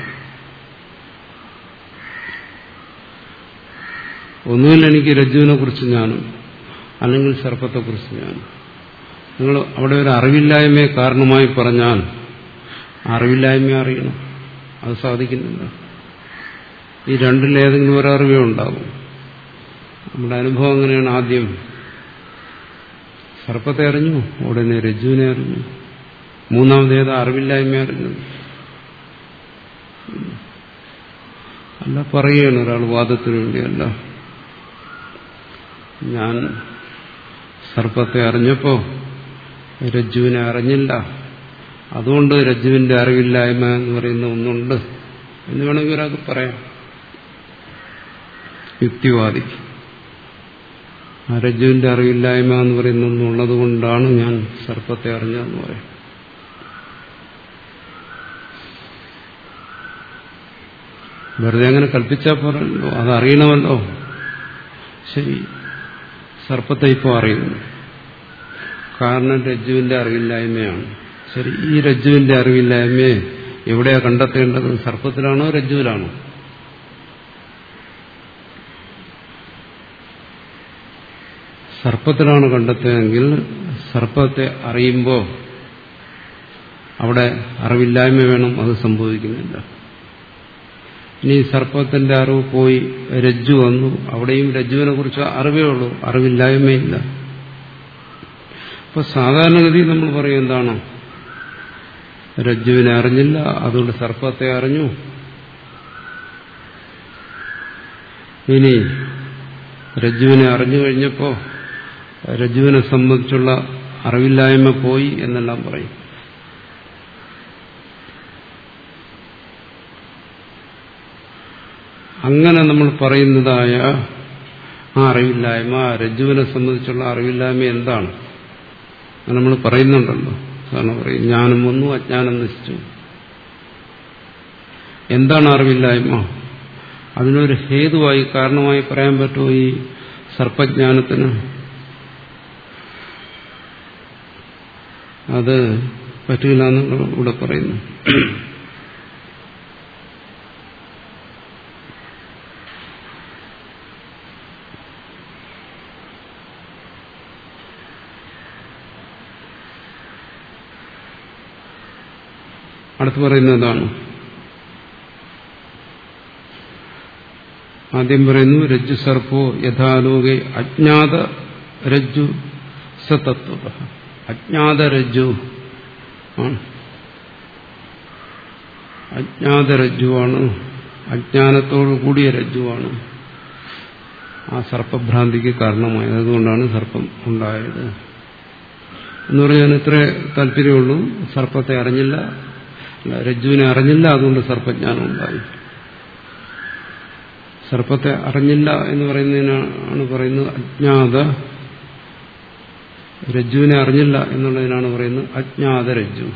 ഒന്നുകിൽ എനിക്ക് രജ്ജുവിനെ കുറിച്ച് ഞാനും, അല്ലെങ്കിൽ സർപ്പത്തെക്കുറിച്ച് ഞാനും. നിങ്ങൾ അവിടെ ഒരു അറിവില്ലായ്മയെ കാരണമായി പറഞ്ഞാൽ അറിവില്ലായ്മ അറിയണം, അത് സാധിക്കുന്നില്ല. ഈ രണ്ടിലേതെങ്കിലും ഒരറിവേ ഉണ്ടാകും. നമ്മുടെ അനുഭവം അങ്ങനെയാണ്. ആദ്യം സർപ്പത്തെ അറിഞ്ഞു, ഉടനെ രജ്ജുവിനെ അറിഞ്ഞു, മൂന്നാമതേതാ അറിവില്ലായ്മ അറിഞ്ഞത്. അല്ല, പറയുകയാണ് ഒരാൾ വാദത്തിന് വേണ്ടിയല്ല. ഞാൻ സർപ്പത്തെ അറിഞ്ഞപ്പോ രജ്ജുവിനെ അറിഞ്ഞില്ല, അതുകൊണ്ട് രജ്ജുവിന്റെ അറിവില്ലായ്മ എന്ന് പറയുന്ന ഒന്നുണ്ട് എന്ന് വേണമെങ്കിൽ ഒരാൾക്ക് പറയാം, യുക്തിവാദി. ആ രജ്ജുവിന്റെ അറിവില്ലായ്മ എന്ന് പറയുന്ന ഒന്നുള്ളത് കൊണ്ടാണ് ഞാൻ സർപ്പത്തെ അറിഞ്ഞതെന്ന് പറയാം. വെറുതെ അങ്ങനെ കൽപ്പിച്ചാൽ പോരല്ലോ, അതറിയണമല്ലോ. ശരി, സർപ്പത്തെ ഇപ്പോൾ അറിയുന്നു, കാരണം രജ്ജുവിന്റെ അറിവില്ലായ്മയാണ്. ശരി, ഈ രജ്ജുവിന്റെ അറിവില്ലായ്മയെ എവിടെയാ കണ്ടെത്തേണ്ടത്? സർപ്പത്തിലാണോ രജ്ജുവിലാണോ? സർപ്പത്തിലാണ് കണ്ടെത്തുകയെങ്കിൽ സർപ്പത്തെ അറിയുമ്പോൾ അവിടെ അറിവില്ലായ്മ വേണം, അത് സംഭവിക്കുന്നില്ല. ഇനി സർപ്പത്തിന്റെ അറിവ് പോയി രജ്ജു വന്നു, അവിടെയും രജ്ജുവിനെ കുറിച്ച് അറിവേ ഉള്ളൂ, അറിവില്ലായ്മയില്ല. അപ്പൊ സാധാരണഗതി നമ്മൾ പറയും എന്താണ്, രജ്ജുവിനെ അറിഞ്ഞില്ല, അതുകൊണ്ട് സർപ്പത്തെ അറിഞ്ഞു. ഇനി രജ്ജുവിനെ അറിഞ്ഞു കഴിഞ്ഞപ്പോൾ രജ്ജുവിനെ സംബന്ധിച്ചുള്ള അറിവില്ലായ്മ പോയി എന്നെല്ലാം പറയും. അങ്ങനെ നമ്മൾ പറയുന്നതായ ആ അറിവില്ലായ്മ, രജ്ജുവിനെ സംബന്ധിച്ചുള്ള അറിവില്ലായ്മ എന്താണ് നമ്മൾ പറയുന്നുണ്ടല്ലോ. കാരണം പറയും ജ്ഞാനം വന്നു, അജ്ഞാനം നശിച്ചു. എന്താണ് അറിവില്ലായ്മ? അതിനൊരു ഹേതുവായി, കാരണമായി പറയാൻ പറ്റുമോ ഈ സർപ്പജ്ഞാനത്തിന്? അത് പറ്റില്ല എന്ന് ഇവിടെ പറയുന്നു. അടുത്ത് പറയുന്നതാണ്, ആദ്യം പറയുന്നു രജ്ജു സർപ്പോ യഥാലോകെ അജ്ഞാത രജ്ജു സതത്വത. അജ്ഞാത രജ്ജു ആണ്, അജ്ഞാത രജ്ജുവാണ്, അജ്ഞാനത്തോടു കൂടിയ രജ്ജുവാണ് ആ സർപ്പഭ്രാന്തിക്ക് കാരണമായത്. അതുകൊണ്ടാണ് സർപ്പം ഉണ്ടായത് എന്ന് പറഞ്ഞാൽ ഇത്രേ താല്പര്യമുള്ളൂ. സർപ്പത്തെ അറിഞ്ഞില്ല, രജ്ജുവിനെ അറിഞ്ഞില്ല, അതുകൊണ്ട് സർപ്പജ്ഞാനം ഉണ്ടായി. സർപ്പത്തെ അറിഞ്ഞില്ല എന്ന് പറയുന്നതിനാണ് പറയുന്നത് അജ്ഞാത, രജ്ജുവിനെ അറിഞ്ഞില്ല എന്നുള്ളതിനാണ് പറയുന്നത് അജ്ഞാത രജ്ജു.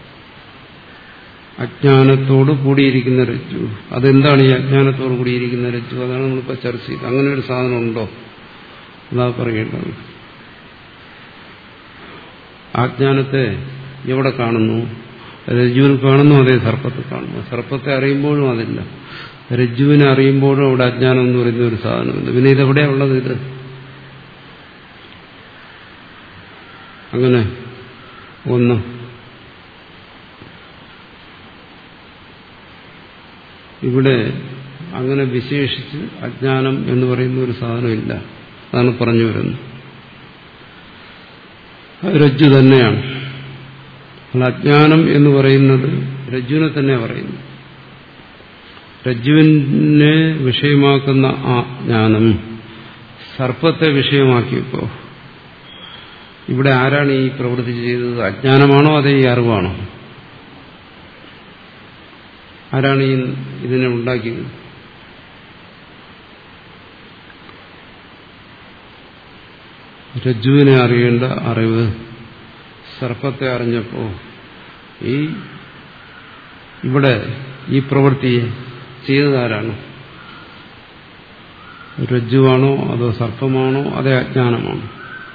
അജ്ഞാനത്തോട് കൂടിയിരിക്കുന്ന രജ്ജു. അതെന്താണ് ഈ അജ്ഞാനത്തോട് കൂടിയിരിക്കുന്ന രജ്ജു? അതാണ് നമ്മളിപ്പോൾ ചർച്ച ചെയ്തത്. അങ്ങനെ ഒരു സാധനം ഉണ്ടോ? അതാ പറയേണ്ടത്. അജ്ഞാനത്തെ എവിടെ കാണുന്നു? രജ്ജുവിൽ കാണുന്നു, അതേ സർപ്പത്തെ കാണുന്നു. സർപ്പത്തെ അറിയുമ്പോഴും അതില്ല, രജ്ജുവിനെ അറിയുമ്പോഴും അവിടെ അജ്ഞാനം എന്ന് പറയുന്ന ഒരു സാധനമില്ല. പിന്നെ ഇതെവിടെയാ ഉള്ളത്? ഇത് അങ്ങനെ ഒന്ന് ഇവിടെ അങ്ങനെ വിശേഷിച്ച് അജ്ഞാനം എന്ന് പറയുന്ന ഒരു സാധനമില്ല. അതാണ് പറഞ്ഞു വരുന്നത്. രജ്ജു തന്നെയാണ്. അജ്ഞാനം എന്ന് പറയുന്നത് രജ്ജുവിനെ തന്നെ പറയുന്നു. രജ്ജുവിനെ വിഷയമാക്കുന്ന ആ ജ്ഞാനം സർപ്പത്തെ വിഷയമാക്കിയപ്പോ ഇവിടെ ആരാണ് ഈ പ്രവൃത്തി ചെയ്തത്? അജ്ഞാനമാണോ അതേ ഈ അറിവാണോ? ആരാണ് ഈ ഇതിനെ ഉണ്ടാക്കിയത്? രജ്ജുവിനെ അറിയേണ്ട അറിവ് സർപ്പത്തെ അറിഞ്ഞപ്പോ ഈ ഇവിടെ ഈ പ്രവൃത്തിയെ ചെയ്തതാരാണ്? രജ്ജുവാണോ അതോ സർപ്പമാണോ അതേ അജ്ഞാനമാണോ?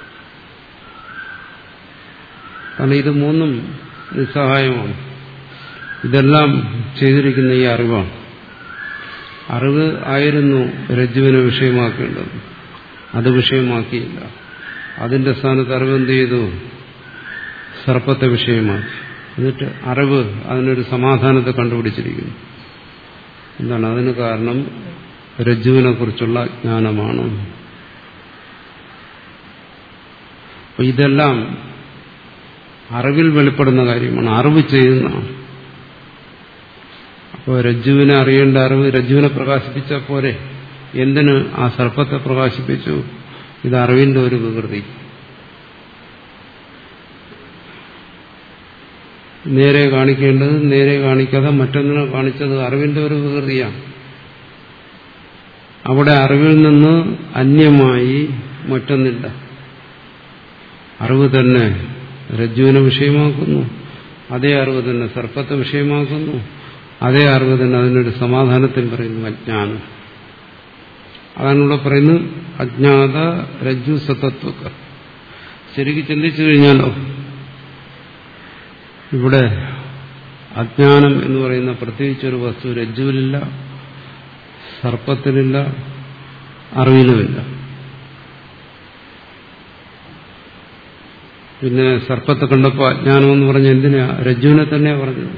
കാരണം ഇത് മൂന്നും നിസ്സഹായമാണ്. ഇതെല്ലാം ചെയ്തിരിക്കുന്ന ഈ അറിവാണ്. അറിവ് ആയിരുന്നു രജ്ജുവിനെ വിഷയമാക്കേണ്ടത്, അത് വിഷയമാക്കിയില്ല. അതിന്റെ സ്ഥാനത്ത് അറിവ് എന്ത് ചെയ്തു? സർപ്പത്തെ വിഷയമാക്കി. എന്നിട്ട് അറിവ് അതിനൊരു സമാധാനത്തെ കണ്ടുപിടിച്ചിരിക്കുന്നു. എന്താണ് അതിന് കാരണം? രജ്ജുവിനെ കുറിച്ചുള്ള ജ്ഞാനമാണ്. അപ്പൊ ഇതെല്ലാം അറിവിൽ വെളിപ്പെടുന്ന കാര്യമാണ്, അറിവ് ചെയ്യുന്നതാണ്. അപ്പോൾ രജ്ജുവിനെ അറിയേണ്ട അറിവ് രജ്ജുവിനെ പ്രകാശിപ്പിച്ച പോരെ, എന്തിന് ആ സർപ്പത്തെ പ്രകാശിപ്പിച്ചു? ഇത് അറിവിന്റെ ഒരു വികൃതി. നേരെ കാണിക്കേണ്ടത് നേരെ കാണിക്കാതെ മറ്റൊന്നിനെ കാണിച്ചത് അറിവിന്റെ ഒരു വികൃതിയാണ്. അവിടെ അറിവിൽ നിന്ന് അന്യമായി മറ്റൊന്നില്ല. അറിവ് തന്നെ രജ്ജുവിനെ വിഷയമാക്കുന്നു, അതേ അറിവ് തന്നെ സർപ്പത്തെ വിഷയമാക്കുന്നു, അതേ അറിവ് തന്നെ അതിനൊരു സമാധാനത്തിൽ പറയുന്നു അജ്ഞാനം. അതാണിവിടെ പറയുന്നത് അജ്ഞാത രജ്ജു സതത്വക. ശരിക്കും ചിന്തിച്ചു കഴിഞ്ഞാലോ ഇവിടെ അജ്ഞാനം എന്ന് പറയുന്ന പ്രത്യേകിച്ചൊരു വസ്തു രജ്ജുവിലില്ല, സർപ്പത്തിലില്ല, അറിവിലുമില്ല. പിന്നെ സർപ്പത്തെ കണ്ടപ്പോൾ അജ്ഞാനം എന്ന് പറഞ്ഞ എന്തിനാ? രജ്ജുവിനെ തന്നെയാ പറഞ്ഞത്.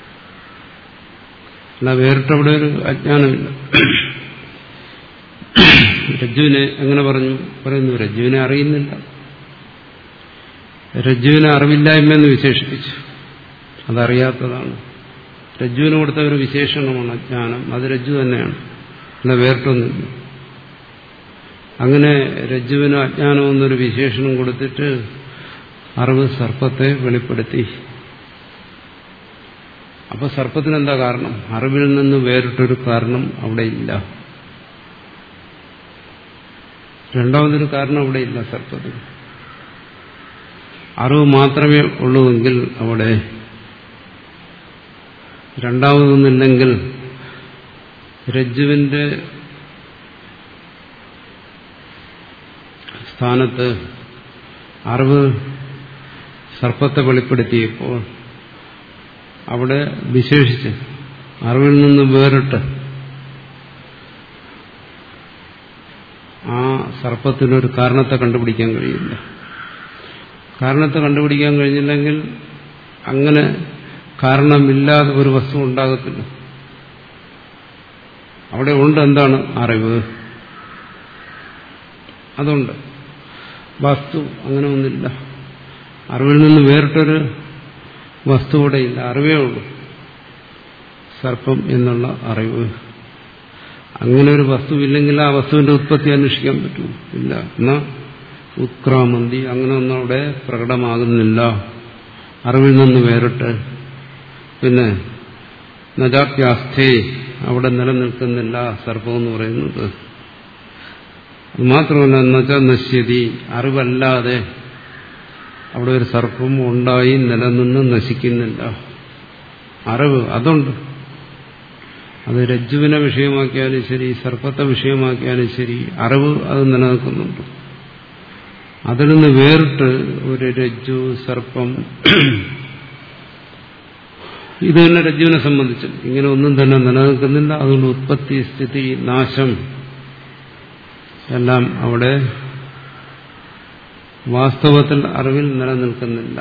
അല്ല വേറിട്ടവിടെ ഒരു അജ്ഞാനമില്ല. രജ്ജുവിനെ എങ്ങനെ പറഞ്ഞു? പറയുന്നു രജ്ജുവിനെ അറിയുന്നില്ല. രജ്ജുവിനെ അറിവില്ലായ്മയെന്ന് വിശേഷിപ്പിച്ചു. അതറിയാത്തതാണ്. രജ്ജുവിന് കൊടുത്ത ഒരു വിശേഷണമാണ് അജ്ഞാനം. അത് രജ്ജു തന്നെയാണ്, അല്ല വേറിട്ടൊന്നുമില്ല. അങ്ങനെ രജ്ജുവിന് അജ്ഞാനം എന്നൊരു വിശേഷണം കൊടുത്തിട്ട് അറിവ് സർപ്പത്തെ വെളിപ്പെടുത്തി. അപ്പൊ സർപ്പത്തിനെന്താ കാരണം? അറിവിൽ നിന്ന് വേറിട്ടൊരു കാരണം അവിടെ ഇല്ല. രണ്ടാമതൊരു കാരണം അവിടെ ഇല്ല സർപ്പത്തിന്. അറിവ് മാത്രമേ ഉള്ളുവെങ്കിൽ അവിടെ രണ്ടാമതൊന്നില്ലെങ്കിൽ രജ്ജുവിന്റെ സ്ഥാനത്ത് അറിവ് സർപ്പത്തെ വെളിപ്പെടുത്തിയപ്പോൾ അവിടെ വിശേഷിച്ച് അറിവിൽ നിന്ന് വേറിട്ട് ആ സർപ്പത്തിനൊരു കാരണത്തെ കണ്ടുപിടിക്കാൻ കഴിയില്ല. കാരണത്തെ കണ്ടുപിടിക്കാൻ കഴിഞ്ഞില്ലെങ്കിൽ അങ്ങനെ കാരണമില്ലാതെ ഒരു വസ്തു ഉണ്ടാകത്തില്ല. അവിടെ ഉണ്ട് എന്താണ്? അറിവ്. അതുണ്ട്. വസ്തു അങ്ങനെ ഒന്നില്ല. അറിവിൽ നിന്ന് വേറിട്ടൊരു വസ്തു ഇവിടെ ഇല്ല. അറിവേ ഉള്ളൂ, സർപ്പം എന്നുള്ള അറിവ്. അങ്ങനെ ഒരു വസ്തുവില്ലെങ്കിൽ ആ വസ്തുവിന്റെ ഉത്പത്തി അന്വേഷിക്കാൻ പറ്റും? ഇല്ല. എന്നാ ഉത്ക്രാമന്തി അങ്ങനെ ഒന്നും അവിടെ പ്രകടമാകുന്നില്ല അറിവിൽ നിന്ന് വേറിട്ട്. പിന്നെ നജാപ്യാസ്ഥേ അവിടെ നിലനിൽക്കുന്നില്ല സർപ്പം എന്ന് പറയുന്നത്. അത് മാത്രമല്ല എന്നുവെച്ചാൽ നശ്യതി അറിവല്ലാതെ അവിടെ ഒരു സർപ്പം ഉണ്ടായി നിലനിന്ന് നശിക്കുന്നില്ല. അറിവ് അതുണ്ട്. അത് രജ്ജുവിനെ വിഷയമാക്കിയാലും ശരി, സർപ്പത്തെ വിഷയമാക്കിയാലും ശരി, അറിവ് അത് നിലനിൽക്കുന്നുണ്ട്. അതിൽ നിന്ന് വേറിട്ട് ഒരു രജ്ജു, സർപ്പം, ഇത് തന്നെ രജ്ജുവിനെ സംബന്ധിച്ച് ഇങ്ങനെ ഒന്നും തന്നെ നിലനിൽക്കുന്നില്ല. അതുകൊണ്ട് ഉത്പത്തി, സ്ഥിതി, നാശം എല്ലാം അവിടെ വാസ്തവത്തിൽ അറിവിൽ നിലനിൽക്കുന്നില്ല.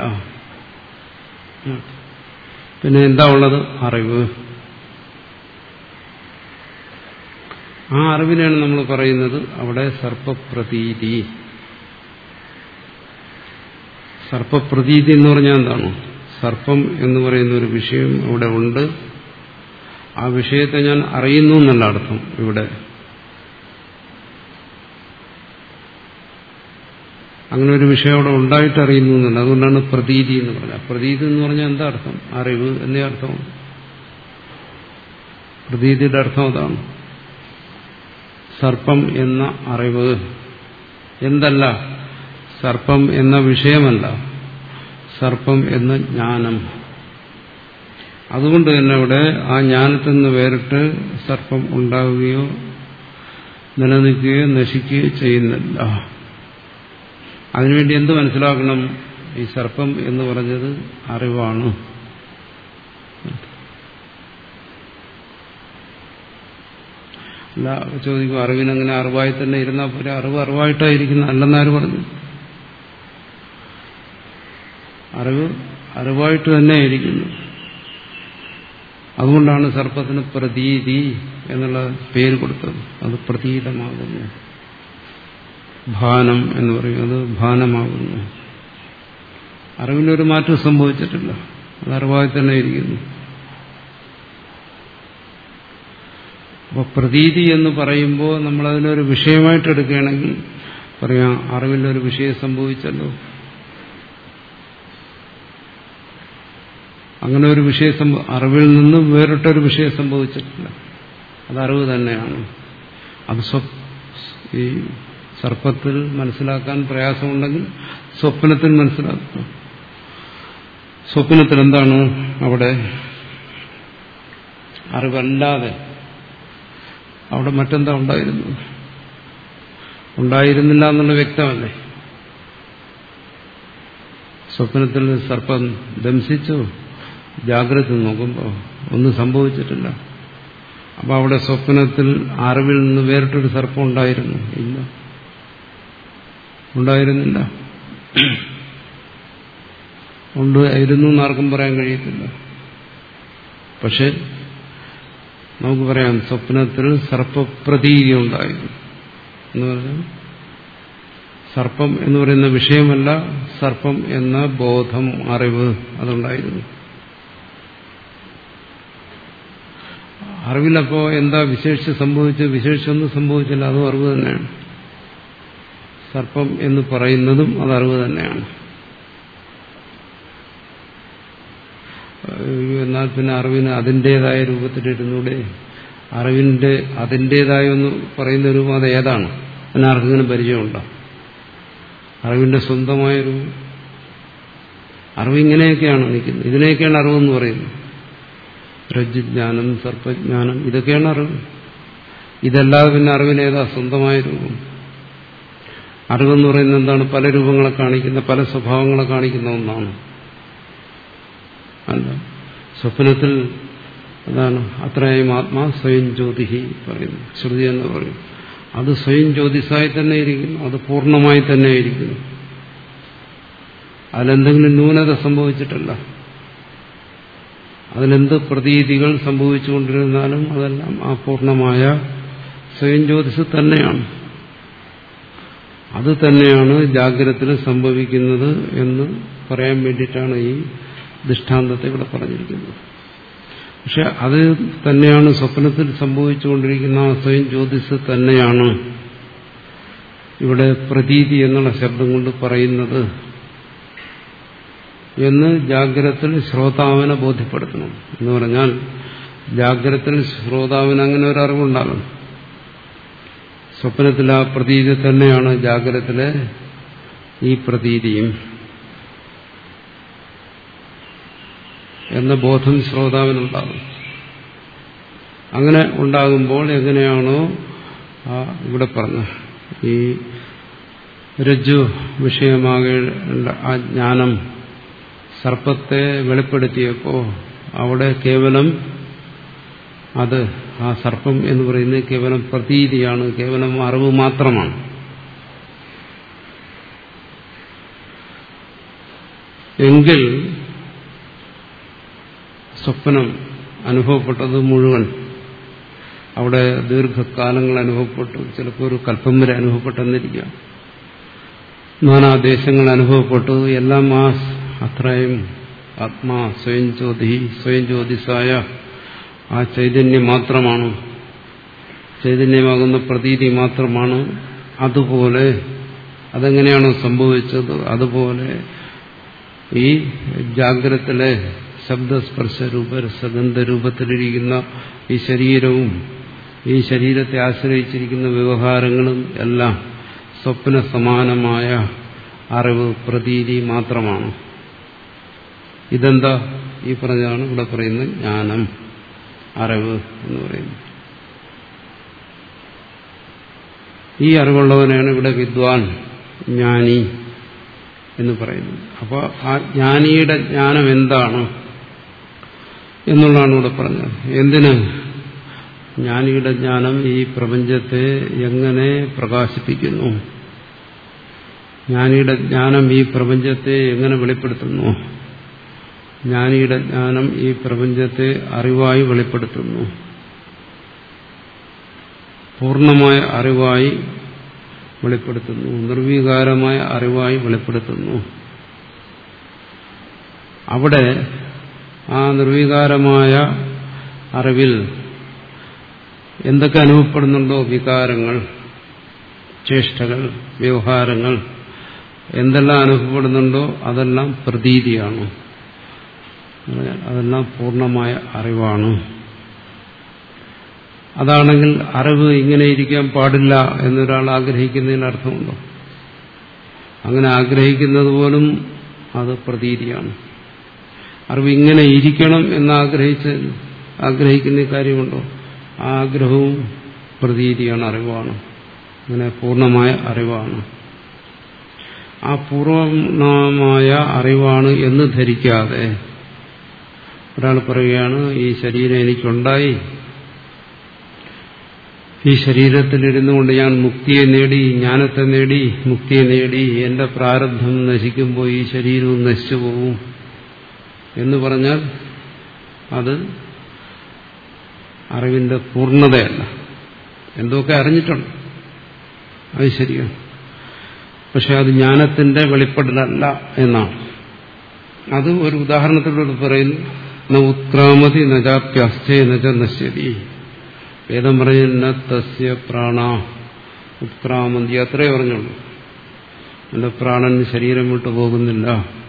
പിന്നെ എന്താ ഉള്ളത്? അറിവ്. ആ അറിവിനെയാണ് നമ്മൾ പറയുന്നത് അവിടെ സർപ്പപ്രതീതി. സർപ്പപ്രതീതി എന്ന് പറഞ്ഞാൽ എന്താണ്? സർപ്പം എന്ന് പറയുന്ന ഒരു വിഷയം ഇവിടെ ഉണ്ട്. ആ വിഷയത്തെ ഞാൻ അറിയുന്നു എന്നല്ല അർത്ഥം. ഇവിടെ അങ്ങനെ ഒരു വിഷയം അവിടെ ഉണ്ടായിട്ട് അറിയുന്നു എന്നല്ല. അതുകൊണ്ടാണ് പ്രതീതി എന്ന് പറഞ്ഞത്. പ്രതീതി എന്ന് പറഞ്ഞാൽ എന്താ അർത്ഥം? അറിവ് എന്നേ അർത്ഥം. പ്രതീതിയുടെ അർത്ഥം അതാണ്. സർപ്പം എന്ന അറിവ് എന്തല്ല? സർപ്പം എന്ന വിഷയമല്ല, സർപ്പം എന്ന ജ്ഞാനം. അതുകൊണ്ട് തന്നെ ഇവിടെ ആ ജ്ഞാനത്തിൽ നിന്ന് വേറിട്ട് സർപ്പം ഉണ്ടാവുകയോ നിലനിൽക്കുകയോ നശിക്കുകയോ ചെയ്യുന്നില്ല. അതിനുവേണ്ടി എന്ത് മനസ്സിലാക്കണം? ഈ സർപ്പം എന്ന് പറഞ്ഞത് അറിവാണ്. അല്ല ചോദിക്കും, അറിവിനങ്ങനെ അറിവായി തന്നെ ഇരുന്നാൽ പോലെ? അറിവ് അറിവായിട്ടായിരിക്കുന്ന അല്ലെന്നാര് പറഞ്ഞു? അറിവ് അറിവായിട്ട് തന്നെ ഇരിക്കുന്നു. അതുകൊണ്ടാണ് സർപ്പത്തിന് പ്രതീതി എന്നുള്ള പേര് കൊടുത്തത്. അത് പ്രതീതമാകുന്നു. ഭാനം എന്ന് പറയുന്നത് ഭാനമാകുന്നു. അറിവിനൊരു മാറ്റം സംഭവിച്ചിട്ടില്ല. അത് അറിവായി തന്നെ ഇരിക്കുന്നു. അപ്പോൾ പ്രതീതി എന്ന് പറയുമ്പോൾ നമ്മളതിനൊരു വിഷയമായിട്ട് എടുക്കുകയാണെങ്കിൽ പറയാം, അറിവിലൊരു വിഷയം സംഭവിച്ചല്ലോ. അങ്ങനെ ഒരു വിഷയം അറിവിൽ നിന്നും വേറിട്ടൊരു വിഷയം സംഭവിച്ചിട്ടില്ല. അത് അറിവ് തന്നെയാണ്. അത് ഈ സർപ്പത്തിൽ മനസ്സിലാക്കാൻ പ്രയാസമുണ്ടെങ്കിൽ സ്വപ്നത്തിൽ മനസ്സിലാക്കുക. സ്വപ്നത്തിൽ എന്താണ് അവിടെ? അറിവല്ലാതെ അവിടെ മറ്റെന്താ ഉണ്ടായിരുന്നു? ഉണ്ടായിരുന്നില്ല എന്നുള്ള വ്യക്തമല്ലേ? സ്വപ്നത്തിൽ സർപ്പം ദംശിച്ചു, ജാഗ്രത നോക്കുമ്പോൾ ഒന്നും സംഭവിച്ചിട്ടില്ല. അപ്പൊ അവിടെ സ്വപ്നത്തിൽ അറിവിൽ നിന്ന് വേറിട്ടൊരു സർപ്പം ഉണ്ടായിരുന്നു? ഇല്ല, ഉണ്ടായിരുന്നില്ല. ഉണ്ടായിരുന്നു എന്നാർക്കും പറയാൻ കഴിയത്തില്ല. പക്ഷെ നമുക്ക് പറയാം സ്വപ്നത്തിൽ സർപ്പപ്രതീതി ഉണ്ടായിരുന്നു എന്ന് പറഞ്ഞാൽ സർപ്പം എന്ന് പറയുന്ന വിഷയമല്ല, സർപ്പം എന്ന ബോധം, അറിവ് അതുണ്ടായിരുന്നു. അറിവിലപ്പോ എന്താ വിശേഷിച്ച് സംഭവിച്ചത്? വിശേഷിച്ചൊന്നും സംഭവിച്ചില്ല, അതും അറിവ് തന്നെയാണ്. സർപ്പം എന്ന് പറയുന്നതും അത് അറിവ് തന്നെയാണ്. എന്നാൽ പിന്നെ അറിവിന് അതിൻ്റെതായ രൂപത്തിലിരുന്നൂടെ? അറിവിന്റെ അതിൻ്റെതായ ഒന്ന് പറയുന്ന രൂപം അത് ഏതാണ്? അതിനാർക്കിങ്ങനെ പരിചയമുണ്ടോ? അറിവിന്റെ സ്വന്തമായ രൂപം. അറിവ് ഇങ്ങനെയൊക്കെയാണ് നിൽക്കുന്നത്. ഇതിനെയൊക്കെയാണ് അറിവെന്ന് പറയുന്നത്. രജ്ജുജ്ഞാനം, സർപ്പജ്ഞാനം, ഇതൊക്കെയാണ് അറിവ്. ഇതല്ലാതെ പിന്നെ അറിവിനേതാ സ്വന്തമായ രൂപം? അറിവെന്ന് പറയുന്നത് എന്താണ്? പല രൂപങ്ങളെ കാണിക്കുന്ന, പല സ്വഭാവങ്ങളെ കാണിക്കുന്ന ഒന്നാണ്. അല്ല, സ്വപ്നത്തിൽ അതാണ് അത്രയും ആത്മാ സ്വയം ജ്യോതിഹി പറയുന്നു, ശ്രുതി എന്ന് പറയും. അത് സ്വയം ജ്യോതിസായി തന്നെ ഇരിക്കുന്നു, അത് പൂർണ്ണമായി തന്നെ ഇരിക്കുന്നു. അതിലെന്തെങ്കിലും ന്യൂനത സംഭവിച്ചിട്ടല്ല. അതിലെന്ത് പ്രതീതികൾ സംഭവിച്ചുകൊണ്ടിരുന്നാലും അതെല്ലാം ആ പൂർണ്ണമായ സ്വയം ജ്യോതിസ് തന്നെയാണ്. അത് തന്നെയാണ് ജാഗ്രതത്തിൽ സംഭവിക്കുന്നത് എന്ന് പറയാൻ വേണ്ടിയിട്ടാണ് ഈ ദൃഷ്ടാന്തത്തെ ഇവിടെ പറഞ്ഞിരിക്കുന്നത്. പക്ഷെ അത് തന്നെയാണ് സ്വപ്നത്തിൽ സംഭവിച്ചുകൊണ്ടിരിക്കുന്ന ആ സ്വയം ജ്യോതിസ് തന്നെയാണ് ഇവിടെ പ്രതീതി എന്നുള്ള ശബ്ദം കൊണ്ട് പറയുന്നത് എന്ന് ജാഗ്രതത്തിൽ ശ്രോതാവിനെ ബോധ്യപ്പെടുത്തണം. എന്ന് പറഞ്ഞാൽ ജാഗ്രതത്തിൽ ശ്രോതാവിന് അങ്ങനെ ഒരു അറിവുണ്ടാകും. സ്വപ്നത്തിൽ ആ പ്രതീതി തന്നെയാണ് ജാഗ്രതത്തിലെ ഈ പ്രതീതിയും എന്ന ബോധം ശ്രോതാവിനുണ്ടാകും. അങ്ങനെ ഉണ്ടാകുമ്പോൾ എങ്ങനെയാണോ ആ ഇവിടെ പറഞ്ഞ ഈ രജ്ജു വിഷയമാകേണ്ട ആ ജ്ഞാനം സർപ്പത്തെ വെളിപ്പെടുത്തിയപ്പോൾ അവിടെ കേവലം അത് ആ സർപ്പം എന്ന് പറയുന്നത് കേവലം പ്രതീതിയാണ്, കേവലം അറിവ് മാത്രമാണ്. എങ്കിൽ സ്വപ്നം അനുഭവപ്പെട്ടത് മുഴുവൻ അവിടെ ദീർഘകാലങ്ങൾ അനുഭവപ്പെട്ടു, ചിലപ്പോൾ ഒരു കൽപ്പം വരെ അനുഭവപ്പെട്ടെന്നിരിക്കാം, നാനാദേശങ്ങൾ അനുഭവപ്പെട്ടു, എല്ലാം ആ അത്രയും ആത്മാ സ്വയം ജ്യോതി സ്വയം ജ്യോതിസായ ആ ചൈതന്യം മാത്രമാണ്, ചൈതന്യമാകുന്ന പ്രതീതി മാത്രമാണ്. അതുപോലെ അതെങ്ങനെയാണോ സംഭവിച്ചത് അതുപോലെ ഈ ജാഗ്രതത്തിലെ ശബ്ദസ്പർശ രൂപ രസഗന്ധരൂപത്തിലിരിക്കുന്ന ഈ ശരീരവും ഈ ശരീരത്തെ ആശ്രയിച്ചിരിക്കുന്ന വ്യവഹാരങ്ങളും എല്ലാം സ്വപ്ന സമാനമായ അറിവ് പ്രതീതി മാത്രമാണ്. ഇതെന്താ ഈ പറഞ്ഞാണ് ഇവിടെ പറയുന്നത് ജ്ഞാനം, അറിവ് എന്ന് പറയുന്നത്. ഈ അറിവുള്ളവനാണ് ഇവിടെ വിദ്വാൻ, ജ്ഞാനി എന്ന് പറയുന്നത്. അപ്പോൾ ആ ജ്ഞാനിയുടെ ജ്ഞാനം എന്താണ് എന്നുള്ളതാണ് ഇവിടെ പറഞ്ഞത്. എന്തിന്? ജ്ഞാനിയുടെ ജ്ഞാനം ഈ പ്രപഞ്ചത്തെ എങ്ങനെ പ്രകാശിപ്പിക്കുന്നു, ജ്ഞാനിയുടെ ജ്ഞാനം ഈ പ്രപഞ്ചത്തെ എങ്ങനെ വെളിപ്പെടുത്തുന്നു, ജ്ഞാനിയുടെ ജ്ഞാനം ഈ പ്രപഞ്ചത്തെ അറിവായി വെളിപ്പെടുത്തുന്നു, പൂർണ്ണമായ അറിവായി വെളിപ്പെടുത്തുന്നു, നിർവികാരമായ അറിവായി വെളിപ്പെടുത്തുന്നു. അവിടെ ആ നിർവികാരമായ അറിവിൽ എന്തൊക്കെ അനുഭവപ്പെടുന്നുണ്ടോ, വികാരങ്ങൾ, ചേഷ്ടകൾ, വ്യവഹാരങ്ങൾ, എന്തെല്ലാം അനുഭവപ്പെടുന്നുണ്ടോ അതെല്ലാം പ്രതീതിയാണ്, അതെല്ലാം പൂർണ്ണമായ അറിവാണ്. അതാണെങ്കിൽ അറിവ് ഇങ്ങനെ ഇരിക്കാൻ പാടില്ല എന്നൊരാൾ ആഗ്രഹിക്കുന്നതിന് അർത്ഥമുണ്ടോ? അങ്ങനെ ആഗ്രഹിക്കുന്നത് പോലും അത് പ്രതീതിയാണ്. അറിവ് ഇങ്ങനെ ഇരിക്കണം എന്നാഗ്രഹിച്ച് ആഗ്രഹിക്കുന്ന കാര്യമുണ്ടോ? ആ ആഗ്രഹവും പ്രതീതിയാണ്, അറിവാണ്, അങ്ങനെ പൂർണ്ണമായ അറിവാണ്. ആ പൂർണ്ണമായ അറിവാണ് എന്ന് ധരിക്കാതെ ഒരാൾ പറയുകയാണ് ഈ ശരീരം എനിക്കുണ്ടായി, ഈ ശരീരത്തിലിരുന്നു കൊണ്ട് ഞാൻ മുക്തിയെ നേടി, ജ്ഞാനത്തെ നേടി, മുക്തിയെ നേടി, എന്റെ പ്രാരബ്ധം നശിക്കുമ്പോൾ ഈ ശരീരവും നശിച്ചു പോകും എന്ന് പറഞ്ഞാൽ അത് അറിവിന്റെ പൂർണ്ണതയല്ല. എന്തൊക്കെ അറിഞ്ഞിട്ടുണ്ട്, അത് ശരിയാണ്. പക്ഷെ അത് ജ്ഞാനത്തിന്റെ വെളിപ്പെടലല്ല എന്നാണ്. അത് ഒരു ഉദാഹരണത്തിലൂടെ പറയുന്നു. ന ഉത്ക്രാമതി നജാപ്യസ്ഥേ നജ നശ്യതി. വേദം പറയുന്ന തസ്യ പ്രാണ ഉത്ക്രാമന്തി, അത്രേ പറഞ്ഞുള്ളൂ. എന്റെ പ്രാണൻ ശരീരം വിട്ടു പോകുന്നില്ല.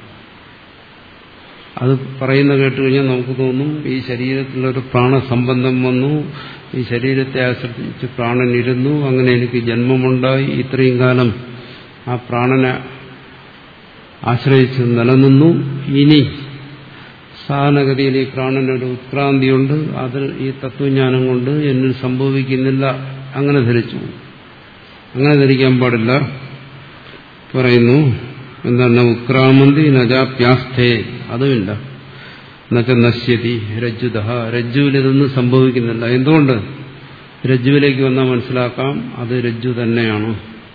അത് പറയുന്ന കേട്ട് കഴിഞ്ഞാൽ നമുക്ക് തോന്നും ഈ ശരീരത്തിലൊരു പ്രാണസംബന്ധം വന്നു, ഈ ശരീരത്തെ ആശ്രയിച്ച് പ്രാണൻ ഇരുന്നു, അങ്ങനെ എനിക്ക് ജന്മമുണ്ടായി, ഇത്രയും കാലം ആ പ്രാണനെ ആശ്രയിച്ച് നിലനിന്നു. ഇനി സാധാരണഗതിയിൽ ഈ പ്രാണനൊരു ഉത്ക്രാന്തിയുണ്ട്, അത് ഈ തത്വജ്ഞാനം കൊണ്ട് എന്നിൽ സംഭവിക്കുന്നില്ല, അങ്ങനെ ധരിച്ചു. അങ്ങനെ ധരിക്കാൻ പാടില്ല. പറയുന്നു എന്താണ്? ഉത്ക്രാമന്തി നജാപ്യാസ്ഥേ, അതുമില്ല. എന്നുവെച്ചാൽ നശ്യതി രജ്ജുത, രജ്ജുവിൽ ഇതൊന്നും സംഭവിക്കുന്നില്ല. എന്തുകൊണ്ട്? രജ്ജുവിലേക്ക് വന്നാൽ മനസ്സിലാക്കാം അത് രജ്ജു തന്നെയാണ്.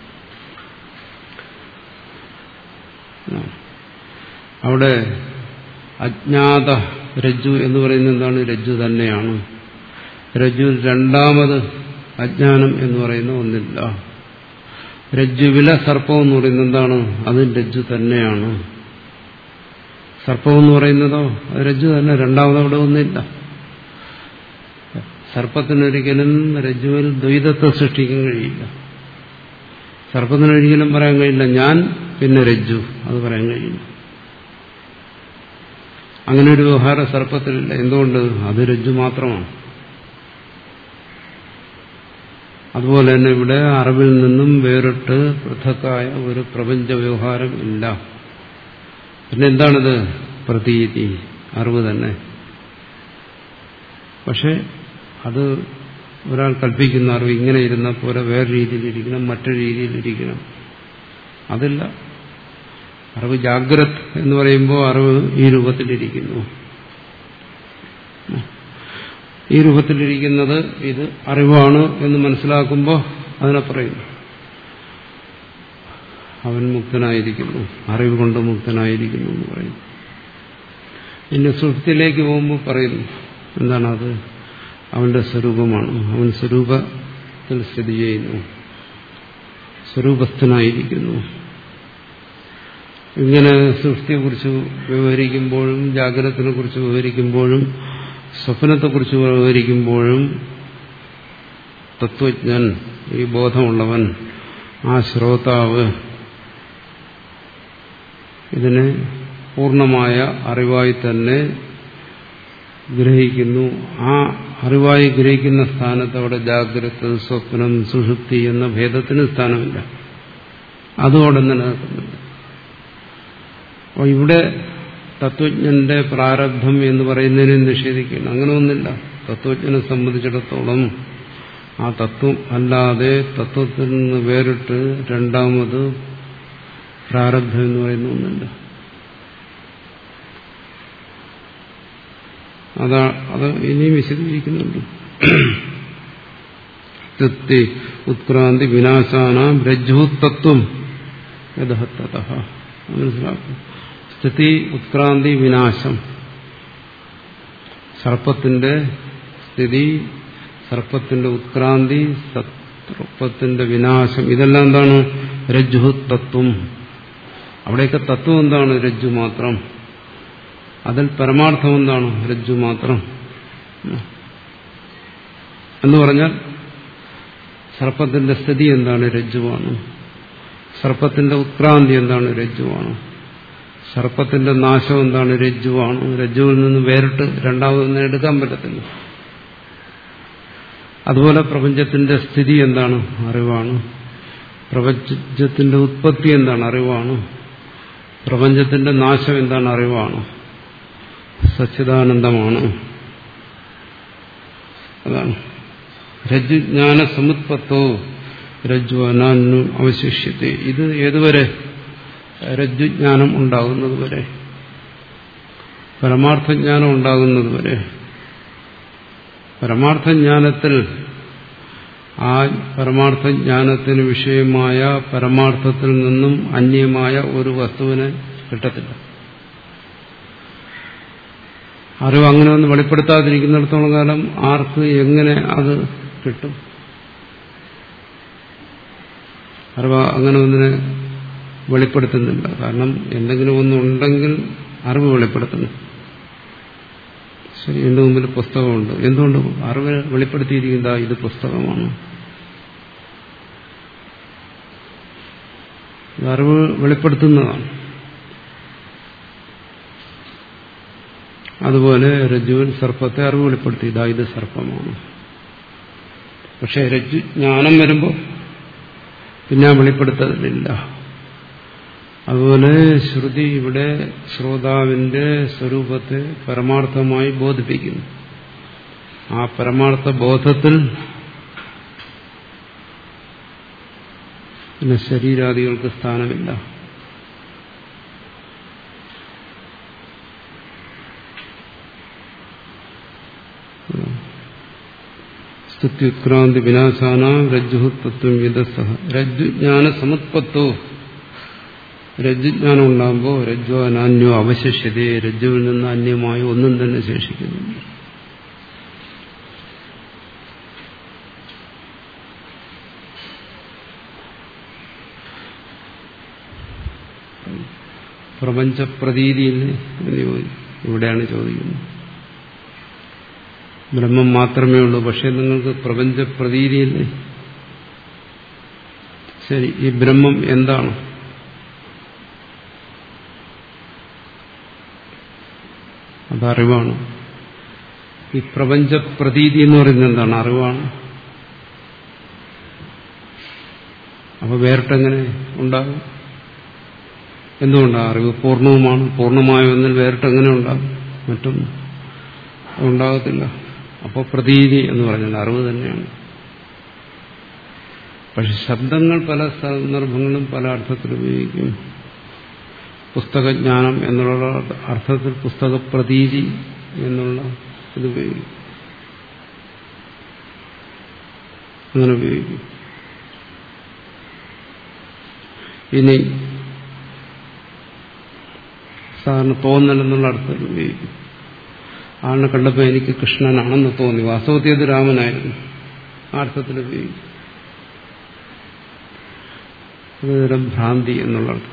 അവിടെ അജ്ഞാത രജ്ജു എന്ന് പറയുന്നത് എന്താണ്? രജ്ജു തന്നെയാണ്. രജ്ജുവിൽ രണ്ടാമത് അജ്ഞാനം എന്ന് പറയുന്ന ഒന്നില്ല. രജ്ജുവിലെ സർപ്പം എന്ന് പറയുന്നത് എന്താണ്? അതും രജ്ജു തന്നെയാണ്. സർപ്പം എന്ന് പറയുന്നതോ അത് രജ്ജു തന്നെ, രണ്ടാമത് അവിടെ ഒന്നില്ല. സർപ്പത്തിനൊരിക്കലും രജ്ജുവിൽ ദ്വൈതത്തെ സൃഷ്ടിക്കാൻ കഴിയില്ല. സർപ്പത്തിനൊരിക്കലും പറയാൻ കഴിയില്ല ഞാൻ പിന്നെ രജ്ജു, അത് പറയാൻ കഴിയില്ല. അങ്ങനെ ഒരു വ്യവഹാരം സർപ്പത്തിലില്ല. എന്തുകൊണ്ട്? അത് രജ്ജു മാത്രമാണ്. അതുപോലെ തന്നെ ഇവിടെ അറിവിൽ നിന്നും വേറിട്ട് പൃഥക്കായ ഒരു പ്രപഞ്ച വ്യവഹാരം ഇല്ല. പിന്നെ എന്താണിത്? പ്രതീതി, അറിവ് തന്നെ. പക്ഷെ അത് ഒരാൾ കൽപ്പിക്കുന്ന അറിവ് ഇങ്ങനെ ഇരുന്നാൽ പോലെ വേറെ രീതിയിലിരിക്കണം, മറ്റൊരു രീതിയിലിരിക്കണം, അതില്ല. അറിവ് ജാഗ്രത് എന്ന് പറയുമ്പോൾ അറിവ് ഈ രൂപത്തിലിരിക്കുന്നു. ഈ രൂപത്തിലിരിക്കുന്നത് ഇത് അറിവാണ് എന്ന് മനസ്സിലാക്കുമ്പോൾ അതിനെ പറയുന്നു അവൻ മുക്തനായിരിക്കുന്നു, അറിവ് കൊണ്ട് മുക്തനായിരിക്കുന്നു എന്ന് പറയുന്നു. പിന്നെ സുഷുപ്തിയിലേക്ക് പോകുമ്പോൾ പറയുന്നു എന്താണ്? അത് അവന്റെ സ്വരൂപമാണ്, അവൻ സ്വരൂപത്തിൽ സ്ഥിതി ചെയ്യുന്നു, സ്വരൂപസ്ഥനായിരിക്കുന്നു. ഇങ്ങനെ സൃഷ്ടിയെക്കുറിച്ച് വിവരിക്കുമ്പോഴും ജാഗ്രതത്തിനെ കുറിച്ച് വിവരിക്കുമ്പോഴും സ്വപ്നത്തെക്കുറിച്ച് വിവരിക്കുമ്പോഴും തത്വജ്ഞൻ, ഈ ബോധമുള്ളവൻ, ആ ശ്രോതാവ് ഇതിനെ പൂർണ്ണമായ അറിവായി തന്നെ ഗ്രഹിക്കുന്നു. ആ അറിവായി ഗ്രഹിക്കുന്ന സ്ഥാനത്ത് അവിടെ ജാഗ്രത, സ്വപ്നം, സുഷുപ്തി എന്ന ഭേദത്തിന് സ്ഥാനമില്ല. അതോടെ നിലനിൽക്കുന്നുണ്ട്. അപ്പോൾ ഇവിടെ തത്വജ്ഞന്റെ പ്രാരബ്ധം എന്ന് പറയുന്നതിനെ നിഷേധിക്കണം, അങ്ങനെ ഒന്നില്ല. തത്വജ്ഞനെ സംബന്ധിച്ചിടത്തോളം ആ തത്വം അല്ലാതെ തത്വത്തിൽ നിന്ന് വേറിട്ട് രണ്ടാമത് പ്രാരബ്ധം എന്ന് പറയുന്ന ഒന്നില്ല. അതാ അത് ഇനിയും വിശദീകരിക്കുന്നുണ്ട്. തൃപ്തി ഉത്ക്രാന്തി വിനാശാനാം രജ്ജുതത്വം യഥതഃ, മനസ്സിലാക്കും. സ്ഥിതി, ഉത്ക്രാന്തി, വിനാശം, സർപ്പത്തിന്റെ സ്ഥിതി, സർപ്പത്തിന്റെ ഉത്ക്രാന്തി, സർപ്പത്തിന്റെ വിനാശം, ഇതെല്ലാം എന്താണ്? രജ്ജു തത്വം. അവിടെയൊക്കെ തത്വം എന്താണ്? രജ്ജു മാത്രം. അതിൽ പരമാർത്ഥം എന്താണ്? രജ്ജു മാത്രം എന്ന് പറഞ്ഞാൽ സർപ്പത്തിന്റെ സ്ഥിതി എന്താണ്? രജ്ജുവാണ്. സർപ്പത്തിന്റെ ഉത്ക്രാന്തി എന്താണ്? രജ്ജുവാണ്. സർപ്പത്തിന്റെ നാശം എന്താണ്? രജ്ജുവാണ്. രജ്ജുവിൽ നിന്ന് വേറിട്ട് രണ്ടാമതൊന്നും എടുക്കാൻ പറ്റത്തില്ല. അതുപോലെ പ്രപഞ്ചത്തിന്റെ സ്ഥിതി എന്താണ്? അറിവാണ്. പ്രപഞ്ചത്തിന്റെ ഉത്പത്തി എന്താണ്? അറിവാണ്. പ്രപഞ്ചത്തിന്റെ നാശം എന്താണ്? അറിവാണ്. സച്ചിദാനന്ദമാണ്. അതാണ് രജ്ജുജ്ഞാന സമുത്പത്തോ രജ്ജു അനാന്നു അവശിഷ്യത്തെ. ഇത് ഏതുവരെ? രജ്ജുജ്ഞാനം ഉണ്ടാകുന്നതുവരെ, പരമാർത്ഥജ്ഞാനം ഉണ്ടാകുന്നതുവരെ. പരമാർത്ഥജ്ഞാനത്തിൽ ആ പരമാർത്ഥജ്ഞാനത്തിന് വിഷയമായ പരമാർത്ഥത്തിൽ നിന്നും അന്യമായ ഒരു വസ്തുവിനെ കിട്ടത്തില്ല. അറിവ് അങ്ങനെ ഒന്ന് വെളിപ്പെടുത്താതിരിക്കുന്നിടത്തോളം കാലം ആർക്ക് എങ്ങനെ അത് കിട്ടും? അറിവ് അങ്ങനെ ഒന്നിനെ വെളിപ്പെടുത്തുന്നില്ല. കാരണം എന്തെങ്കിലും ഒന്നുണ്ടെങ്കിൽ അറിവ് വെളിപ്പെടുത്തണം. ശരി, എന്റെ മുമ്പിൽ പുസ്തകമുണ്ട്. എന്തുകൊണ്ട് അറിവ് വെളിപ്പെടുത്തിയിരിക്കുന്നതാ ഇത് പുസ്തകമാണ്? അറിവ് വെളിപ്പെടുത്തുന്നതാണ്. അതുപോലെ രജ്ജുവിൽ സർപ്പത്തെ അറിവ് വെളിപ്പെടുത്തി, ഇതാ ഇത് സർപ്പമാണ്. പക്ഷെ രജ്ജു ജ്ഞാനം വരുമ്പോൾ പിന്നെ വെളിപ്പെടുത്തലില്ല. അതുപോലെ ശ്രുതി ഇവിടെ ശ്രോതാവിന്റെ സ്വരൂപത്തെ പരമാർത്ഥമായി ബോധിപ്പിക്കുന്നു. ആ പരമാർത്ഥ ബോധത്തിൽ പിന്നെ ശരീരാദികൾക്ക് സ്ഥാനമില്ല. സ്തുത്യുത്ക്രാന്തി വിനാശാന രജ്ജു തത്വം യതസഹ രജ്ജുജ്ഞാന സമുത്പത്തോ. രജ്ജുജ്ഞാനം ഉണ്ടാകുമ്പോൾ രജ്ജു അനാന്യോ അവശിഷ്യതേ, രജ്ജുവിൽ നിന്ന് അന്യമായ ഒന്നും തന്നെ ശേഷിക്കുന്നു. പ്രപഞ്ചപ്രതീതിയില്ലേ ഇവിടെയാണ് ചോദിക്കുന്നത്. ബ്രഹ്മം മാത്രമേ ഉള്ളൂ, പക്ഷെ നിങ്ങൾക്ക് പ്രപഞ്ചപ്രതീതിയില്ലേ? ശരി, ഈ ബ്രഹ്മം എന്താണ്? അതറിവാണ്. ഈ പ്രപഞ്ചപ്രതീതി എന്ന് പറയുന്നത് എന്താണ്? അറിവാണ്. അപ്പൊ വേറിട്ടെങ്ങനെ ഉണ്ടാകും? എന്തുകൊണ്ടാണ്? അറിവ് പൂർണ്ണവുമാണ്. പൂർണ്ണമായ ഒന്നിൽ വേറിട്ടെങ്ങനെ ഉണ്ടാകും? മറ്റൊന്നും ഉണ്ടാകത്തില്ല. അപ്പോൾ പ്രതീതി എന്ന് പറഞ്ഞാൽ അറിവ് തന്നെയാണ്. പക്ഷെ ശബ്ദങ്ങൾ പല സന്ദർഭങ്ങളും പല അർത്ഥത്തിൽ ഉപയോഗിക്കും. പുസ്തകജ്ഞാനം എന്നുള്ള അർത്ഥത്തിൽ പുസ്തകപ്രതീതി എന്നുള്ള ഇത് ഉപയോഗിക്കും. അങ്ങനെ ഉപയോഗിക്കും. ഇനി സാധാരണ തോന്നൽ എന്നുള്ള അർത്ഥത്തിൽ ഉപയോഗിക്കും. ആളിനെ കണ്ടപ്പോൾ എനിക്ക് കൃഷ്ണനാണെന്ന് തോന്നി, വാസ്തവത്തിൽ അത് രാമനായിരുന്നു. ആ അർത്ഥത്തിൽ ഉപയോഗിക്കും. അതുതരം ഭ്രാന്തി എന്നുള്ള അർത്ഥത്തിൽ.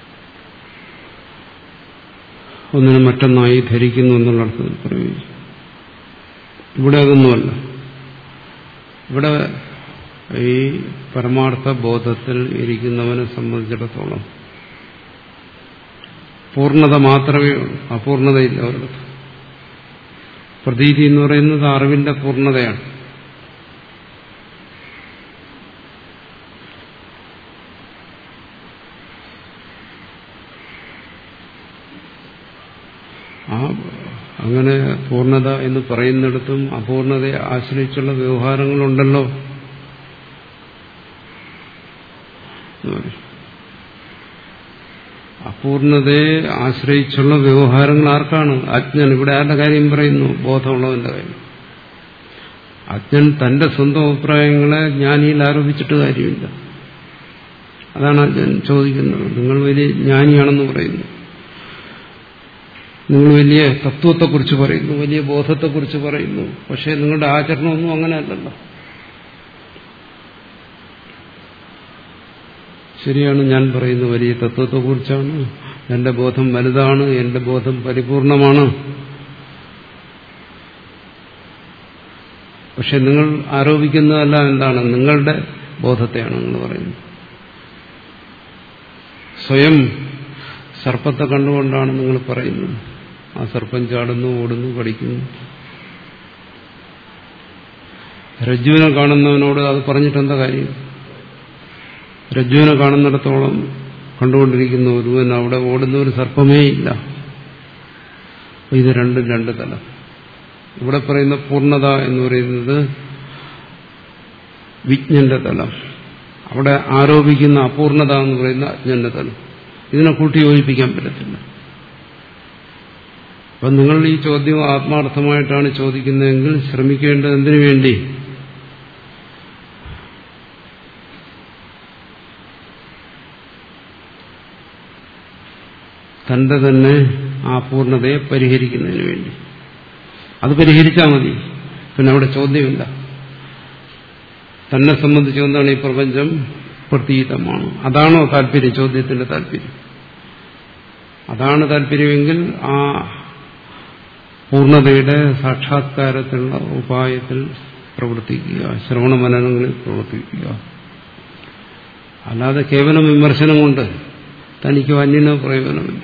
ഒന്നിനെ മറ്റൊന്നായി ധരിക്കുന്നു എന്നുള്ള അർത്ഥത്തിൽ പ്രയോഗിക്കും. ഇവിടെ അതൊന്നുമല്ല. ഇവിടെ ഈ പരമാർത്ഥ ബോധത്തിൽ ഇരിക്കുന്നവനെ സംബന്ധിച്ചിടത്തോളം പൂർണ്ണത മാത്രമേ ഉള്ളൂ, അപൂർണതയില്ല ഒരിടത്ത്. പ്രതീതി എന്ന് പറയുന്നത് അറിവിന്റെ പൂർണ്ണതയാണ്. ആ അങ്ങനെ പൂർണ്ണത എന്ന് പറയുന്നിടത്തും അപൂർണതയെ ആശ്രയിച്ചുള്ള വ്യവഹാരങ്ങളുണ്ടല്ലോ. അപൂർണതയെ ആശ്രയിച്ചുള്ള വ്യവഹാരങ്ങൾ ആർക്കാണ്? അജ്ഞൻ. ഇവിടെ ആരുടെ കാര്യം പറയുന്നു? ബോധമുള്ളവന്റെ കാര്യം. അജ്ഞൻ തന്റെ സ്വന്തം അഭിപ്രായങ്ങളെ ജ്ഞാനിയിൽ ആരോപിച്ചിട്ട് കാര്യമില്ല. അതാണ് അജ്ഞൻ ചോദിക്കുന്നത്. നിങ്ങൾ വലിയ ജ്ഞാനിയാണെന്ന് പറയുന്നു, നിങ്ങൾ വലിയ തത്വത്തെക്കുറിച്ച് പറയുന്നു, വലിയ ബോധത്തെക്കുറിച്ച് പറയുന്നു, പക്ഷെ നിങ്ങളുടെ ആചരണമൊന്നും അങ്ങനെയല്ലല്ലോ. ശരിയാണ്, ഞാൻ പറയുന്നു വലിയ തത്വത്തെക്കുറിച്ചാണ്, എന്റെ ബോധം വലുതാണ്, എന്റെ ബോധം പരിപൂർണമാണ്. പക്ഷെ നിങ്ങൾ ആരോപിക്കുന്നതല്ല എന്താണ്? നിങ്ങളുടെ ബോധത്തെയാണ് നിങ്ങൾ പറയുന്നത്. സ്വയം സർപ്പത്തെ കണ്ടുകൊണ്ടാണ് നിങ്ങൾ പറയുന്നത്. ആ സർപ്പം ചാടുന്നു, ഓടുന്നു, പഠിക്കുന്നു. രജ്ജുവിനെ കാണുന്നവനോട് അത് പറഞ്ഞിട്ടെന്താ കാര്യം? രജ്ജുവിനെ കാണുന്നിടത്തോളം കണ്ടുകൊണ്ടിരിക്കുന്ന ഒരുവൻ അവിടെ ഓടുന്ന ഒരു സർപ്പമേ ഇല്ല. ഇത് രണ്ടും രണ്ട് തലം. ഇവിടെ പറയുന്ന പൂർണ്ണത എന്ന് പറയുന്നത് വിജ്ഞന്റെ തലം, അവിടെ ആരോപിക്കുന്ന അപൂർണത എന്ന് പറയുന്ന അജ്ഞന്റെ തലം. ഇതിനെ കൂട്ടി യോജിപ്പിക്കാൻ പറ്റത്തില്ല. അപ്പം നിങ്ങൾ ഈ ചോദ്യം ആത്മാർത്ഥമായിട്ടാണ് ചോദിക്കുന്നതെങ്കിൽ ശ്രമിക്കേണ്ടത് എന്തിനു വേണ്ടി? തന്റെ തന്നെ ആ പൂർണ്ണതയെ പരിഹരിക്കുന്നതിന് വേണ്ടി. അത് പരിഹരിച്ചാൽ മതി. പിന്നെ അവിടെ ചോദ്യമില്ല. തന്നെ സംബന്ധിച്ച് എന്താണ് ഈ പ്രപഞ്ചം പ്രതീതമാണ്. അതാണോ താല്പര്യം? ചോദ്യത്തിന്റെ താല്പര്യം അതാണ് താല്പര്യമെങ്കിൽ ആ പൂർണ്ണതയുടെ സാക്ഷാത്കാരത്തിലുള്ള ഉപായത്തിൽ പ്രവർത്തിക്കുക, ശ്രവണ മനനങ്ങളിൽ പ്രവർത്തിക്കുക. അല്ലാതെ കേവലം വിമർശനം കൊണ്ട് തനിക്കോ അന്യനോ പ്രയോജനമില്ല.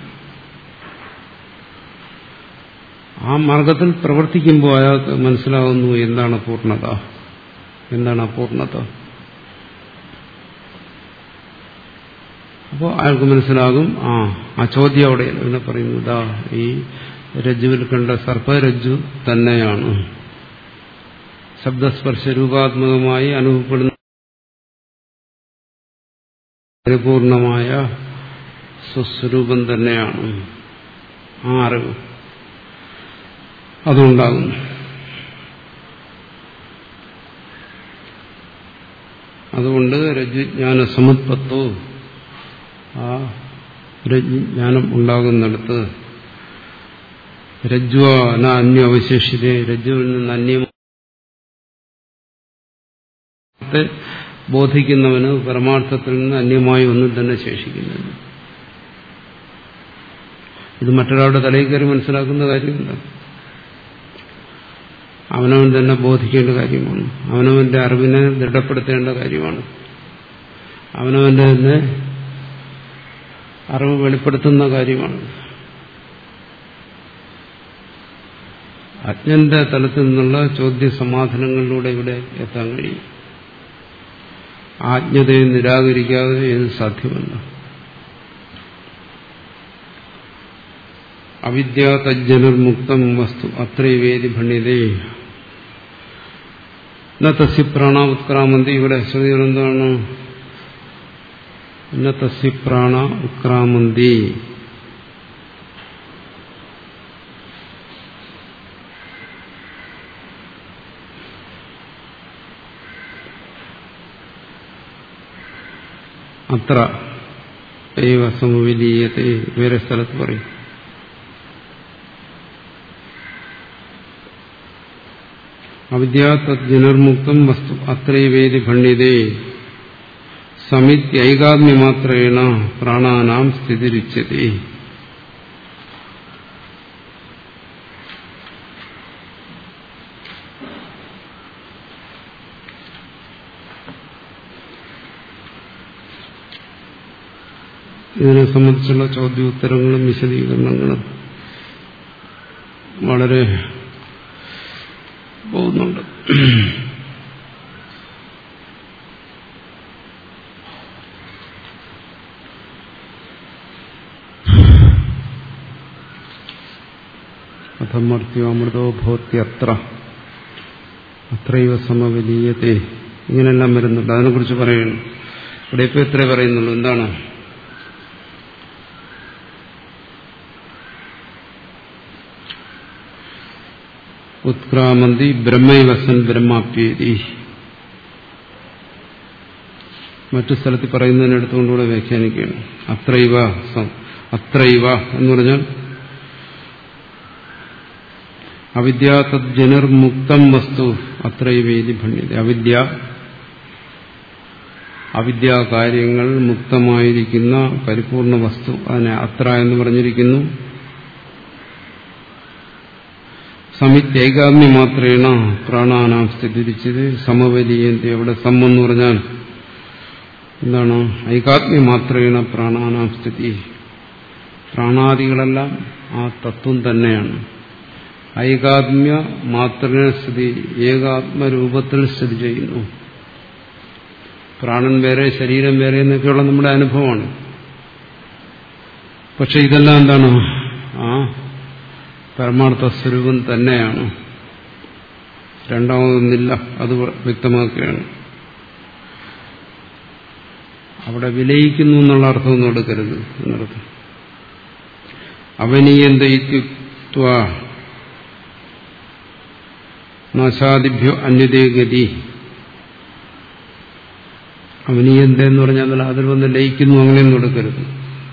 ആ മാർഗത്തിൽ പ്രവർത്തിക്കുമ്പോൾ അയാൾക്ക് മനസ്സിലാകുന്നു എന്താണ് പൂർണ്ണത, എന്താണ് അപൂർണത. അപ്പോൾ അയാൾക്ക് മനസ്സിലാകും ആ ആ ചോദ്യം അവിടെ എന്നെ പറയുന്നു, ഇതാ ഈ രജ്ജുവിൽ കണ്ട സർപ്പരജ്ജു തന്നെയാണ് ശബ്ദസ്പർശ രൂപാത്മകമായി അനുഭവപ്പെടുന്ന പരിപൂർണമായ സ്വസ്വരൂപം തന്നെയാണ് ആ അറിവ്. അതുണ്ടാകുന്നു. അതുകൊണ്ട് രജ്ജുജ്ഞാന സമുത്പത്തോ, ആ രജ്ഞാനം ഉണ്ടാകുന്നിടത്ത് രജ്ജുവ ന അന്യ അവശേഷിതേ, രജ്ജുവിൽ നിന്ന് അന്യത്തെ ബോധിക്കുന്നവന് പരമാർത്ഥത്തിൽ നിന്ന് അന്യമായി ഒന്നും തന്നെ ശേഷിക്കുന്നില്ല. ഇത് മറ്റൊരാളുടെ തലയിൽ കയറി മനസ്സിലാക്കുന്ന കാര്യമില്ല. അവനവൻ തന്നെ ബോധിക്കേണ്ട കാര്യമാണ്. അവനവന്റെ അറിവിനെ ദൃഢപ്പെടുത്തേണ്ട കാര്യമാണ്. അവനവന്റെ തന്നെ അറിവ് വെളിപ്പെടുത്തുന്ന കാര്യമാണ്. അജ്ഞന്റെ തലത്തിൽ നിന്നുള്ള ചോദ്യ സമാധാനങ്ങളിലൂടെ ഇവിടെ എത്താൻ കഴിയും. ആജ്ഞതയെ നിരാകരിക്കാതെ ഇത് സാധ്യമല്ല. അവിദ്യാ തജ്ജനുർമുക്തം വസ്തു അത്രൈവേദി ഭണ്യതേ ന തസ്യ പ്രാണ ഉത്ക്രാമന്തി. ഇവിടെ ശ്രുതികൾ എന്താണ്? ന തസ്യ പ്രാണ ഉത്ക്രാമന്തി. അത്ര ഏവ സമവിലീയത്തെ വേറെ സ്ഥലത്ത് പറയും. അവിദ്യാ തജ്ജനുർമുക്തം വസ്തു അത്രൈവേദി ഭണ്യതേ സമിത്യൈകാത്മ്യമാത്രേണ പ്രാണാനാം സ്ഥിതിരുച്യതേ. ഇതിനെ സംബന്ധിച്ചുള്ള ചോദ്യോത്തരങ്ങളും വിശദീകരണങ്ങളും വളരെ പോകുന്നുണ്ട്. അഥമർത്യോ അമൃതോ ഭവത്യത്ര അത്രൈവ സമവിലീയത്തെ, ഇങ്ങനെല്ലാം വരുന്നുണ്ട്. അതിനെക്കുറിച്ച് പറയുന്നു. ഇവിടെ ഇപ്പൊ ഇത്രേ പറയുന്നുള്ളൂ. എന്താണ്? ഉത്ക്രാമന്തി ബ്രഹ്മൈവസൻ ബ്രഹ്മാപ്യേതി. മറ്റു സ്ഥലത്ത് പറയുന്നതിന് എടുത്തുകൊണ്ടുകൂടെ വ്യാഖ്യാനിക്കുകയാണ്. അത്രൈവ അത്രൈവ എന്ന് പറഞ്ഞാൽ അവിദ്യാ തജ്ജനുർമുക്തം വസ്തു അത്രൈവേദി ഭണ്യത. അവിദ്യ അവിദ്യാകാര്യങ്ങൾ മുക്തമായിരിക്കുന്ന പരിപൂർണ വസ്തു, അതിനെ അത്ര എന്ന് പറഞ്ഞിരിക്കുന്നു. സമിത്യൈകാത്മ്യ മാത്രേണ പ്രാണാനാം സ്ഥിതിരിച്ചത് സമവലീയന്തി. അവിടെ സം എന്ന് പറഞ്ഞാൽ എന്താണ്? ഐകാത്മ്യ മാത്രേണ പ്രാണാനാം സ്ഥിതി. പ്രാണാദികളെല്ലാം ആ തത്വം തന്നെയാണ്. ഐകാത്മ്യ മാത്രേണ സ്ഥിതി, ഏകാത്മരൂപത്തിൽ സ്ഥിതി ചെയ്യുന്നു. പ്രാണൻ വേറെ ശരീരം വേറെ എന്നൊക്കെയുള്ള നമ്മുടെ അനുഭവമാണ്. പക്ഷെ ഇതെല്ലാം എന്താണ്? ആ പരമാർത്ഥ സ്വരൂപം തന്നെയാണ്, രണ്ടാമതൊന്നില്ല. അത് വ്യക്തമാക്കുകയാണ്. അവിടെ വിലയിക്കുന്നു എന്നുള്ള അർത്ഥമൊന്നും എടുക്കരുത് എന്നർത്ഥം. അവനീയന്ത ഇത്യുക്ത്വ നാശാദിഭ്യോ അന്യതേ ഗതി. അവനീയന്ത എന്ന് പറഞ്ഞാൽ അതിൽ വന്ന് ലയിക്കുന്നു അങ്ങനെയൊന്നും എടുക്കരുത്.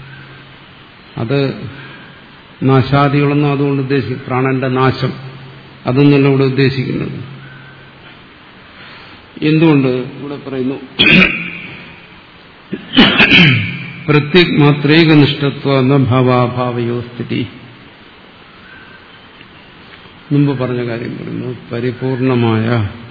അത് നാശാദികളൊന്നും അതുകൊണ്ട് ഉദ്ദേശിക്കും. പ്രാണന്റെ നാശം അതൊന്നല്ല ഇവിടെ ഉദ്ദേശിക്കുന്നത്. എന്തുകൊണ്ട് ഇവിടെ പറയുന്നു പ്രത്യേക് മാത്രൈക നിഷ്ഠത്വ എന്ന ഭാവാഭാവയോ സ്ഥിതി. മുമ്പ് പറഞ്ഞ കാര്യം പറയുന്നു, പരിപൂർണമായ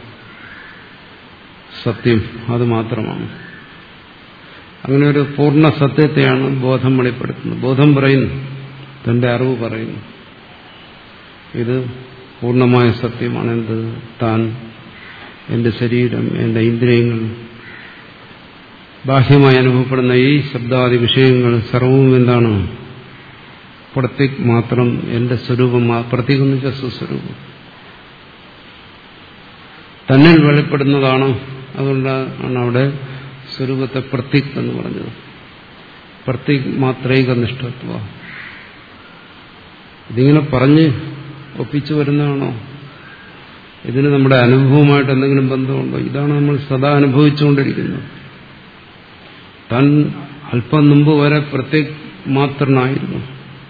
സത്യം അത് മാത്രമാണ്. അങ്ങനെ ഒരു പൂർണ്ണ സത്യത്തെയാണ് ബോധം വെളിപ്പെടുത്തുന്നത്. ബോധം പറയുന്നു, തന്റെ അറിവ് പറയുന്നു, ഇത് പൂർണ്ണമായ സത്യമാണ്. എന്ത്? താൻ, എന്റെ ശരീരം, എന്റെ ഇന്ദ്രിയങ്ങൾ, ബാഹ്യമായി അനുഭവപ്പെടുന്ന ഈ ശബ്ദാദി വിഷയങ്ങൾ സർവവും എന്താണ്? പ്രത്യേക് മാത്രം എന്റെ സ്വരൂപം. പ്രത്യേകം എന്ന് വെച്ചാൽ സ്വസ്വരൂപം തന്നിൽ വെളിപ്പെടുന്നതാണ്. അതുകൊണ്ടാണ് അവിടെ സ്വരൂപത്തെ പ്രത്യേക് എന്ന് പറഞ്ഞത്. പ്രത്യേക് മാത്രൈക നിഷ്ഠത്വ. ഇതിങ്ങനെ പറഞ്ഞ് ഒപ്പിച്ചു വരുന്നതാണോ? ഇതിന് നമ്മുടെ അനുഭവമായിട്ട് എന്തെങ്കിലും ബന്ധമുണ്ടോ? ഇതാണ് നമ്മൾ സദാ അനുഭവിച്ചുകൊണ്ടിരിക്കുന്നത്. താൻ അല്പം മുമ്പ് വരെ പ്രത്യേക് മാത്രനായിരുന്നു.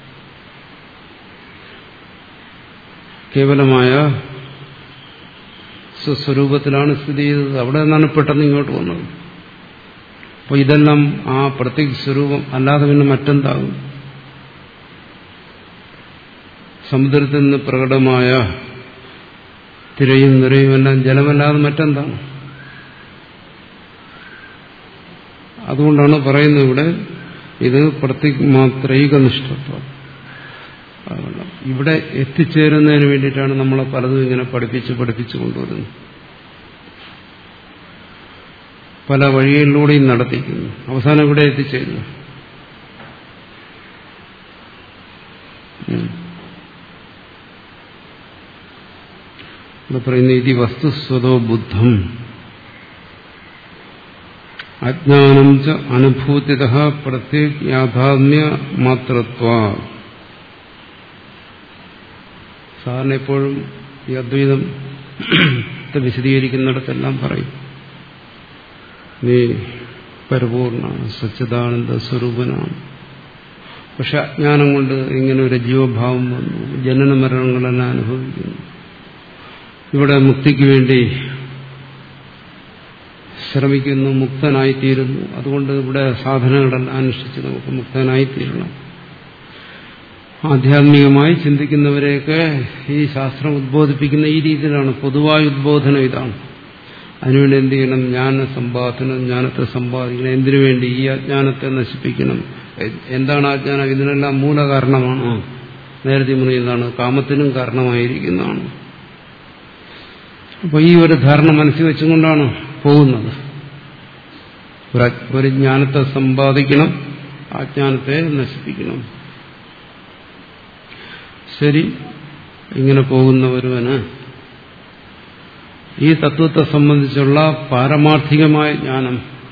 കേവലമായ സ്വസ്വരൂപത്തിലാണ് സ്ഥിതി ചെയ്തത്. അവിടെ നിന്നാണ് പെട്ടെന്ന് ഇങ്ങോട്ട് വന്നത്. അപ്പോൾ ഇതെല്ലാം ആ പ്രത്യേക സ്വരൂപം അല്ലാതെ പിന്നെ മറ്റെന്താകും? സമുദ്രത്തിൽ നിന്ന് പ്രകടമായ തിരയും നിറയും എല്ലാം ജലമല്ലാതെ മറ്റെന്താണ്? അതുകൊണ്ടാണ് പറയുന്നത് ഇവിടെ ഇത് പ്രത്യേക മാത്രൈക നിഷ്ഠത്വം. ഇവിടെ എത്തിച്ചേരുന്നതിന് വേണ്ടിയിട്ടാണ് നമ്മളെ പലതും ഇങ്ങനെ പഠിപ്പിച്ച് പഠിപ്പിച്ചു കൊണ്ടുവരുന്നത്. പല വഴികളിലൂടെയും നടത്തിക്കുന്നു. അവസാനം ഇവിടെ എത്തിച്ചേരുന്നു. ഇവിടെ പറയുന്ന ഇതി വസ്തുസ്വതോ ബുദ്ധം അജ്ഞാനം ച അനുഭൂതിതഃ പ്രത്യേക യാഥാത്മ്യ മാത്രത്വ. സാധാരണ എപ്പോഴും ഈ അദ്വൈതത്തെ വിശദീകരിക്കുന്നിടത്തെല്ലാം പറയും, നീ പരിപൂർണമാണ്, സച്ചിദാനന്ദ സ്വരൂപനാണ്. പക്ഷെ അജ്ഞാനം കൊണ്ട് ഇങ്ങനെ ഒരു ജീവഭാവം വന്നു, ജനന മരണങ്ങളെല്ലാം അനുഭവിക്കുന്നു. ഇവിടെ മുക്തിക്ക് വേണ്ടി ശ്രമിക്കുന്നു, മുക്തനായിത്തീരുന്നു. അതുകൊണ്ട് ഇവിടെ സാധനങ്ങളെല്ലാം അനുഷ്ഠിച്ച് നമുക്ക് മുക്തനായിത്തീരണം. ആധ്യാത്മികമായി ചിന്തിക്കുന്നവരെയൊക്കെ ഈ ശാസ്ത്രം ഉദ്ബോധിപ്പിക്കുന്ന ഈ രീതിയിലാണ്. പൊതുവായ ഉദ്ബോധനം ഇതാണ്. അതിനുവേണ്ടി എന്ത് ചെയ്യണം? ജ്ഞാന സമ്പാദനം, ജ്ഞാനത്തെ സമ്പാദിക്കണം. എന്തിനു വേണ്ടി? ഈ അജ്ഞാനത്തെ നശിപ്പിക്കണം. എന്താണ് അജ്ഞാനം? ഇതിനെല്ലാം മൂലകാരണമാണ്. നേരത്തെ പറയുന്നതാണ്, കാമത്തിനും കാരണമായിരിക്കുന്നതാണ്. അപ്പോൾ ഈ ഒരു ധാരണ മനസ്സിൽ വെച്ചുകൊണ്ടാണ് പോകുന്നത്. ഒരു ജ്ഞാനത്തെ സമ്പാദിക്കണം, അജ്ഞാനത്തെ നശിപ്പിക്കണം. ശരി, ഇങ്ങനെ പോകുന്ന ഒരുവന് ഈ തത്വത്തെ സംബന്ധിച്ചുള്ള പാരമാർത്ഥികമായ ജ്ഞാനം,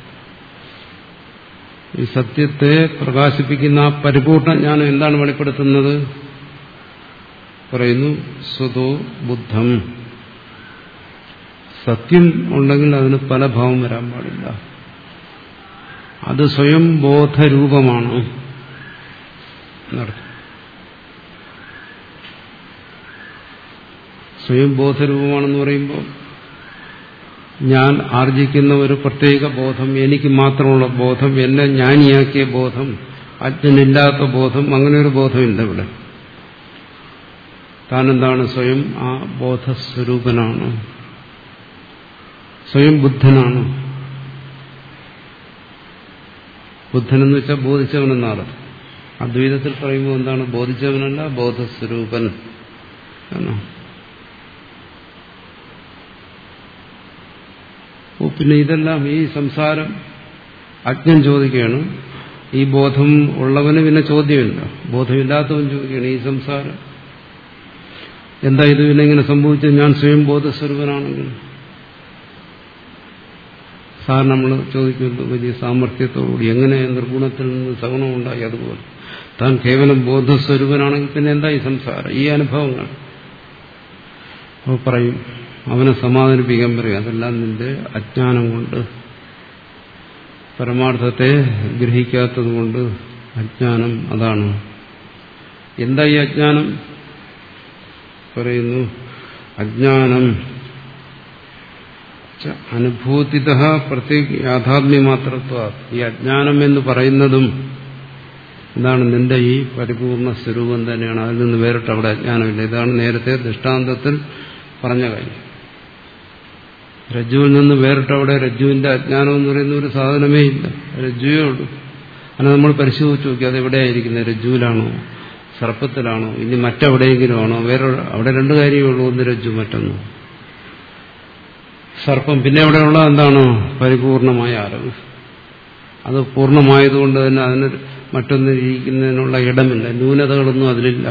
ഈ സത്യത്തെ പ്രകാശിപ്പിക്കുന്ന ആ പരിപൂർണ ജ്ഞാനം എന്താണ് വെളിപ്പെടുത്തുന്നത്? പറയുന്നു സ്വതോ ബുദ്ധം. സത്യം ഉണ്ടെങ്കിൽ അതിന് പല ഭാവം വരാൻ പാടില്ല. അത് സ്വയം ബോധരൂപമാണ് എന്നർത്ഥം. സ്വയം ബോധരൂപമാണെന്ന് പറയുമ്പോൾ ഞാൻ ആർജിക്കുന്ന ഒരു പ്രത്യേക ബോധം, എനിക്ക് മാത്രമുള്ള ബോധം, എന്നെ ജ്ഞാനിയാക്കിയ ബോധം, അജ്ഞനില്ലാത്ത ബോധം, അങ്ങനെ ഒരു ബോധമില്ല ഇവിടെ. താനെന്താണ്? സ്വയം ആ ബോധസ്വരൂപനാണ്, സ്വയം ബുദ്ധനാണ്. ബുദ്ധനെന്ന് വെച്ചാൽ ബോധിച്ചവനെന്നാണ്. അദ്വൈതത്തിൽ പറയുമ്പോൾ എന്താണ്? ബോധിച്ചവനല്ല, ബോധസ്വരൂപൻ എന്നാണ്. ഓ, പിന്നെ ഇതെല്ലാം ഈ സംസാരം അജ്ഞൻ ചോദിക്കുകയാണ്. ഈ ബോധം ഉള്ളവന് പിന്നെ ചോദ്യമില്ല. ബോധമില്ലാത്തവൻ ചോദിക്കുകയാണ്, ഈ സംസാരം എന്താ ഇത് പിന്നെ ഇങ്ങനെ സംഭവിച്ചത്? ഞാൻ സ്വയം ബോധസ്വരൂപനാണെങ്കിൽ. സാറിന് നമ്മൾ ചോദിക്കുന്നു വലിയ സാമർഥ്യത്തോടുകൂടി, എങ്ങനെ നിർഗുണത്തിൽ നിന്ന് സഗുണം ഉണ്ടായി? അതുപോലെ താൻ കേവലം ബോധസ്വരൂപനാണെങ്കിൽ പിന്നെ എന്താ ഈ സംസാരം, ഈ അനുഭവങ്ങൾ? അപ്പോൾ പറയും, അവനെ സമാധാനിപ്പിക്കാൻ പറയും, അതെല്ലാം നിന്റെ അജ്ഞാനം കൊണ്ട്, പരമാർത്ഥത്തെ ഗ്രഹിക്കാത്തത് കൊണ്ട് അജ്ഞാനം. അതാണ്. എന്താ ഈ അജ്ഞാനം? പറയുന്നു അജ്ഞാനം അനുഭൂതിത പ്രത്യേക യാഥാത്മ്യമാത്രത്വ. ഈ അജ്ഞാനം എന്ന് പറയുന്നതും എന്താണ്? നിന്റെ ഈ പരിപൂർണ സ്വരൂപം തന്നെയാണ്. അതിൽ നിന്ന് വേറിട്ട് അവിടെ അജ്ഞാനമില്ല. ഇതാണ് നേരത്തെ ദൃഷ്ടാന്തത്തിൽ പറഞ്ഞ കാര്യം. രജ്ജുവിൽ നിന്ന് വേറിട്ട് അവിടെ രജ്ജുവിന്റെ അജ്ഞാനം എന്ന് പറയുന്ന ഒരു സാധനമേ ഇല്ല. രജ്ജുവേ ഉള്ളൂ. അങ്ങനെ നമ്മൾ പരിശോധിച്ച് നോക്കി അത് എവിടെയായിരിക്കുന്നത്? രജ്ജുവിലാണോ, സർപ്പത്തിലാണോ, ഇനി മറ്റെവിടെയെങ്കിലും ആണോ? വേറെ അവിടെ രണ്ട് കാര്യമേ ഉള്ളൂ. ഒന്ന് രജ്ജു, മറ്റൊന്ന് സർപ്പം. പിന്നെ അവിടെയുള്ള എന്താണ്? പരിപൂർണമായ അറിവ്. അത് പൂർണ്ണമായതുകൊണ്ട് തന്നെ അതിന് മറ്റൊന്നിരിക്കുന്നതിനുള്ള ഇടമില്ല, ന്യൂനതകളൊന്നും അതിലില്ല.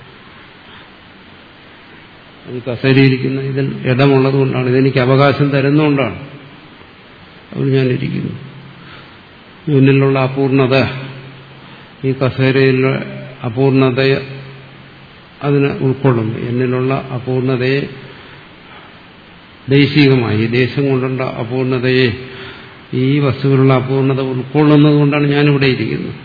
അത് കസേരയിരിക്കുന്ന ഇതിൽ ഇടമുള്ളത് കൊണ്ടാണ്, ഇതെനിക്ക് അവകാശം തരുന്നതുകൊണ്ടാണ് അവിടെ ഞാനിരിക്കുന്നു. മുന്നിലുള്ള അപൂർണത, ഈ കസേരയിലുള്ള അപൂർണതയെ അതിനെ ഉൾക്കൊള്ളുന്നു. എന്നിലുള്ള അപൂർണതയെ ദേശികമായി, ഈ ദേശം കൊണ്ടുള്ള അപൂർണതയെ, ഈ വസ്തുവിലുള്ള അപൂർണത ഉൾക്കൊള്ളുന്നത് കൊണ്ടാണ് ഞാനിവിടെ ഇരിക്കുന്നത്.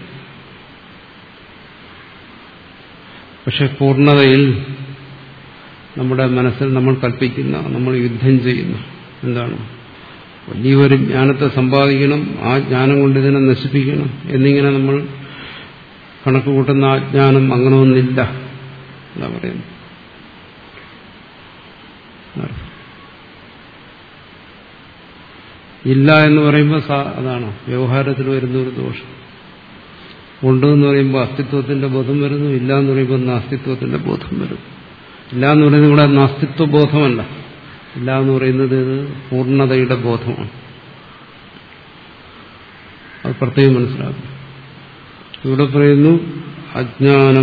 പക്ഷെ പൂർണ്ണതയിൽ നമ്മുടെ മനസ്സിൽ നമ്മൾ കൽപ്പിക്കുന്ന, നമ്മൾ യുദ്ധം ചെയ്യുന്ന എന്താണ്? വലിയൊരു ജ്ഞാനത്തെ സമ്പാദിക്കണം, ആ ജ്ഞാനം കൊണ്ട് ഇതിനെ നശിപ്പിക്കണം എന്നിങ്ങനെ നമ്മൾ കണക്ക് കൂട്ടുന്ന ആ ജ്ഞാനം അങ്ങനെ ഒന്നില്ല എന്താ പറയുന്നത്. ഇല്ല എന്ന് പറയുമ്പോൾ അതാണ് വ്യവഹാരത്തിൽ വരുന്ന ഒരു ദോഷം. ഉണ്ട് എന്ന് പറയുമ്പോൾ അസ്തിത്വത്തിന്റെ ബോധം വരുന്നു, ഇല്ല എന്ന് പറയുമ്പോൾ നാസ്തിത്വത്തിന്റെ ബോധം വരുന്നു. ഇല്ല എന്ന് പറയുന്നത് ഇവിടെ നാസ്തിത്വ ബോധമല്ല, ഇല്ല എന്ന് പറയുന്നത് ഇത് പൂർണ്ണതയുടെ ബോധമാണ്. അത് പ്രത്യേകം മനസ്സിലാക്കും. ഇവിടെ പറയുന്നു അജ്ഞാനം,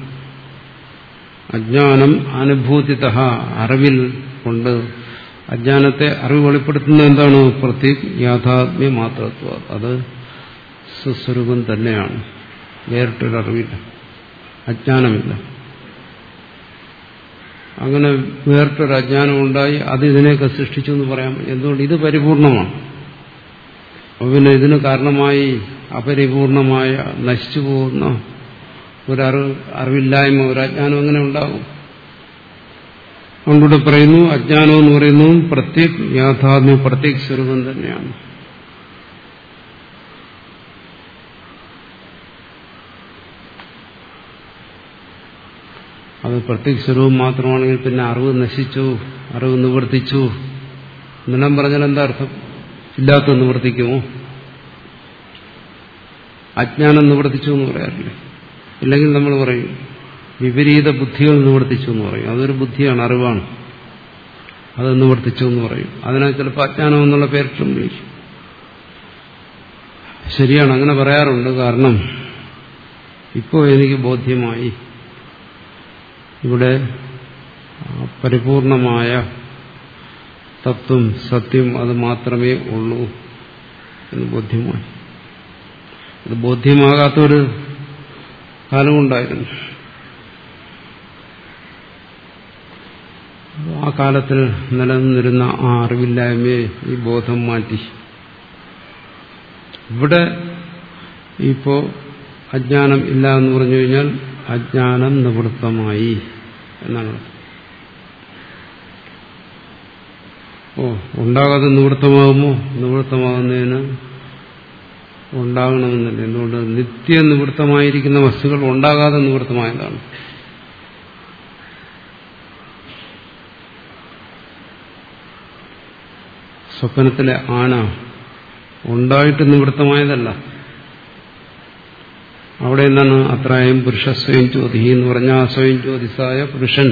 അജ്ഞാനം അനുഭൂതിത, അറിവിൽ കൊണ്ട്. അജ്ഞാനത്തെ അറിവ് വെളിപ്പെടുത്തുന്നത് എന്താണ്? പ്രത്യേക യാഥാത്മ്യ മാത്രത്വ. അത് സ്വസ്വരൂപം തന്നെയാണ്, വേറിട്ടൊരറിവില്ല, അജ്ഞാനമില്ല. അങ്ങനെ വേറിട്ടൊരു അജ്ഞാനം ഉണ്ടായി അത് ഇതിനെയൊക്കെ സൃഷ്ടിച്ചു എന്ന് പറയാൻ പറ്റും. എന്തുകൊണ്ട്? ഇത് പരിപൂർണമാണ്. അപ്പോൾ പിന്നെ ഇതിന് കാരണമായി അപരിപൂർണമായ നശിച്ചു പോകുന്ന ഒരറിവ്, അറിവില്ലായ്മ, ഒരു അജ്ഞാനം എങ്ങനെ ഉണ്ടാകും? അതുകൊണ്ടിവിടെ പറയുന്നു അജ്ഞാനം എന്ന് പറയുന്നതും പ്രത്യേക യാഥാത്മ്യ, പ്രത്യേക സ്വരൂപം തന്നെയാണ്. അത് പ്രത്യേക സ്വരൂപം മാത്രമാണെങ്കിൽ പിന്നെ അറിവ് നശിച്ചു, അറിവ് നിവർത്തിച്ചു എന്നെല്ലാം പറഞ്ഞാൽ എന്താ അർത്ഥം? ഇല്ലാത്ത നിവർത്തിക്കുമോ? അജ്ഞാനം നിവർത്തിച്ചു എന്ന് പറയാറില്ലേ? ഇല്ലെങ്കിൽ നമ്മൾ പറയും വിപരീത ബുദ്ധികൾ നിവർത്തിച്ചു എന്ന് പറയും. അതൊരു ബുദ്ധിയാണ്, അറിവാണ്, അത് നിവർത്തിച്ചു എന്ന് പറയും. അതിനെ ചിലപ്പോൾ അജ്ഞാനം എന്നുള്ള പേരിട്ടും വിളിക്കും. ശരിയാണ്, അങ്ങനെ പറയാറുണ്ട്. കാരണം ഇപ്പോൾ എനിക്ക് ബോധ്യമായി ഇവിടെ പരിപൂർണമായ തത്വം, സത്യം അത് മാത്രമേ ഉള്ളൂ എന്ന് ബോധ്യമായി. അത് ബോധ്യമാകാത്തൊരു കാലമുണ്ടായിരുന്നു. ആ കാലത്തിൽ നിലനിന്നിരുന്ന ആ അറിവില്ലായ്മയെ ഈ ബോധം മാറ്റി. ഇവിടെ ഇപ്പോ അജ്ഞാനം ഇല്ല എന്ന് പറഞ്ഞു കഴിഞ്ഞാൽ അജ്ഞാനം നിവൃത്തമായി എന്നാണ്. ഓ, ഉണ്ടാകാതെ നിവൃത്തമാകുമോ? നിവൃത്തമാകുന്നതിന് ഉണ്ടാകണമെന്നില്ല. എന്തുകൊണ്ട്? നിത്യ നിവൃത്തമായിരിക്കുന്ന വസ്തുക്കൾ ഉണ്ടാകാതെ നിവൃത്തമായതാണ്. സ്വപ്നത്തിലെ ആന ഉണ്ടായിട്ട് നിവൃത്തമായതല്ല. അവിടെ എന്താണ്? അത്രായം പുരുഷ സ്വയം ജ്യോതി എന്ന് പറഞ്ഞ ആ സ്വയം ജ്യോതിസായ പുരുഷൻ,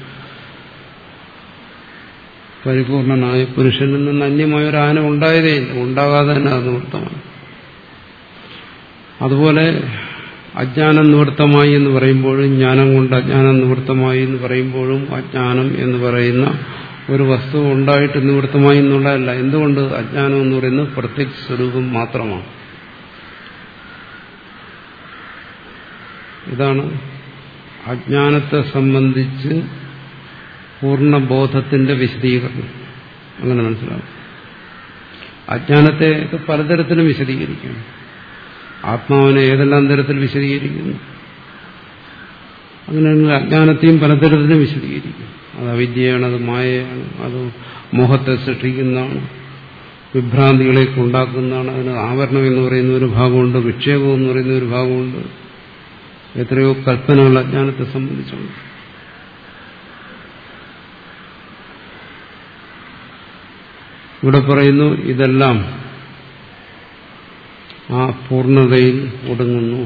പരിപൂർണനായ പുരുഷനിൽ നിന്ന് അന്യമായ ഒരു ആന ഉണ്ടായതേ ഇല്ല. ഉണ്ടാകാതെ തന്നെ അത് നിവൃത്തമായി. അതുപോലെ അജ്ഞാനം നിവൃത്തമായി എന്ന് പറയുമ്പോഴും, ജ്ഞാനം കൊണ്ട് അജ്ഞാനം നിവൃത്തമായി എന്ന് പറയുമ്പോഴും അജ്ഞാനം എന്ന് പറയുന്ന ഒരു വസ്തു ഉണ്ടായിട്ട് നിവൃത്തമായി എന്നുള്ളതല്ല. എന്തുകൊണ്ട്? അജ്ഞാനം എന്ന് പറയുന്നത് പ്രത്യേക സ്വരൂപം മാത്രമാണ്. ഇതാണ് അജ്ഞാനത്തെ സംബന്ധിച്ച് പൂർണ്ണബോധത്തിന്റെ വിശദീകരണം. അങ്ങനെ മനസ്സിലാവും. അജ്ഞാനത്തെ പലതരത്തിലും വിശദീകരിക്കുന്നു. ആത്മാവിനെ ഏതെല്ലാം തരത്തിൽ വിശദീകരിക്കുന്നു. അങ്ങനെയാണെങ്കിൽ അജ്ഞാനത്തെയും പലതരത്തിലും വിശദീകരിക്കും. അത് അവിദ്യയാണ്, അത് മായയാണ്, അത് മോഹത്തെ സൃഷ്ടിക്കുന്നതാണ്, വിഭ്രാന്തികളെയൊക്കെ ഉണ്ടാക്കുന്നതാണ്. അതിന് ആവരണം എന്ന് പറയുന്ന ഒരു ഭാഗമുണ്ട്, വിക്ഷേപം എന്ന് പറയുന്ന ഒരു ഭാഗമുണ്ട്. എത്രയോ കൽപ്പനകൾ അജ്ഞാനത്തെ സംബന്ധിച്ചുണ്ട്. ഇവിടെ പറയുന്നു ഇതെല്ലാം ആ പൂർണ്ണതയിൽ ഒടുങ്ങുന്നു.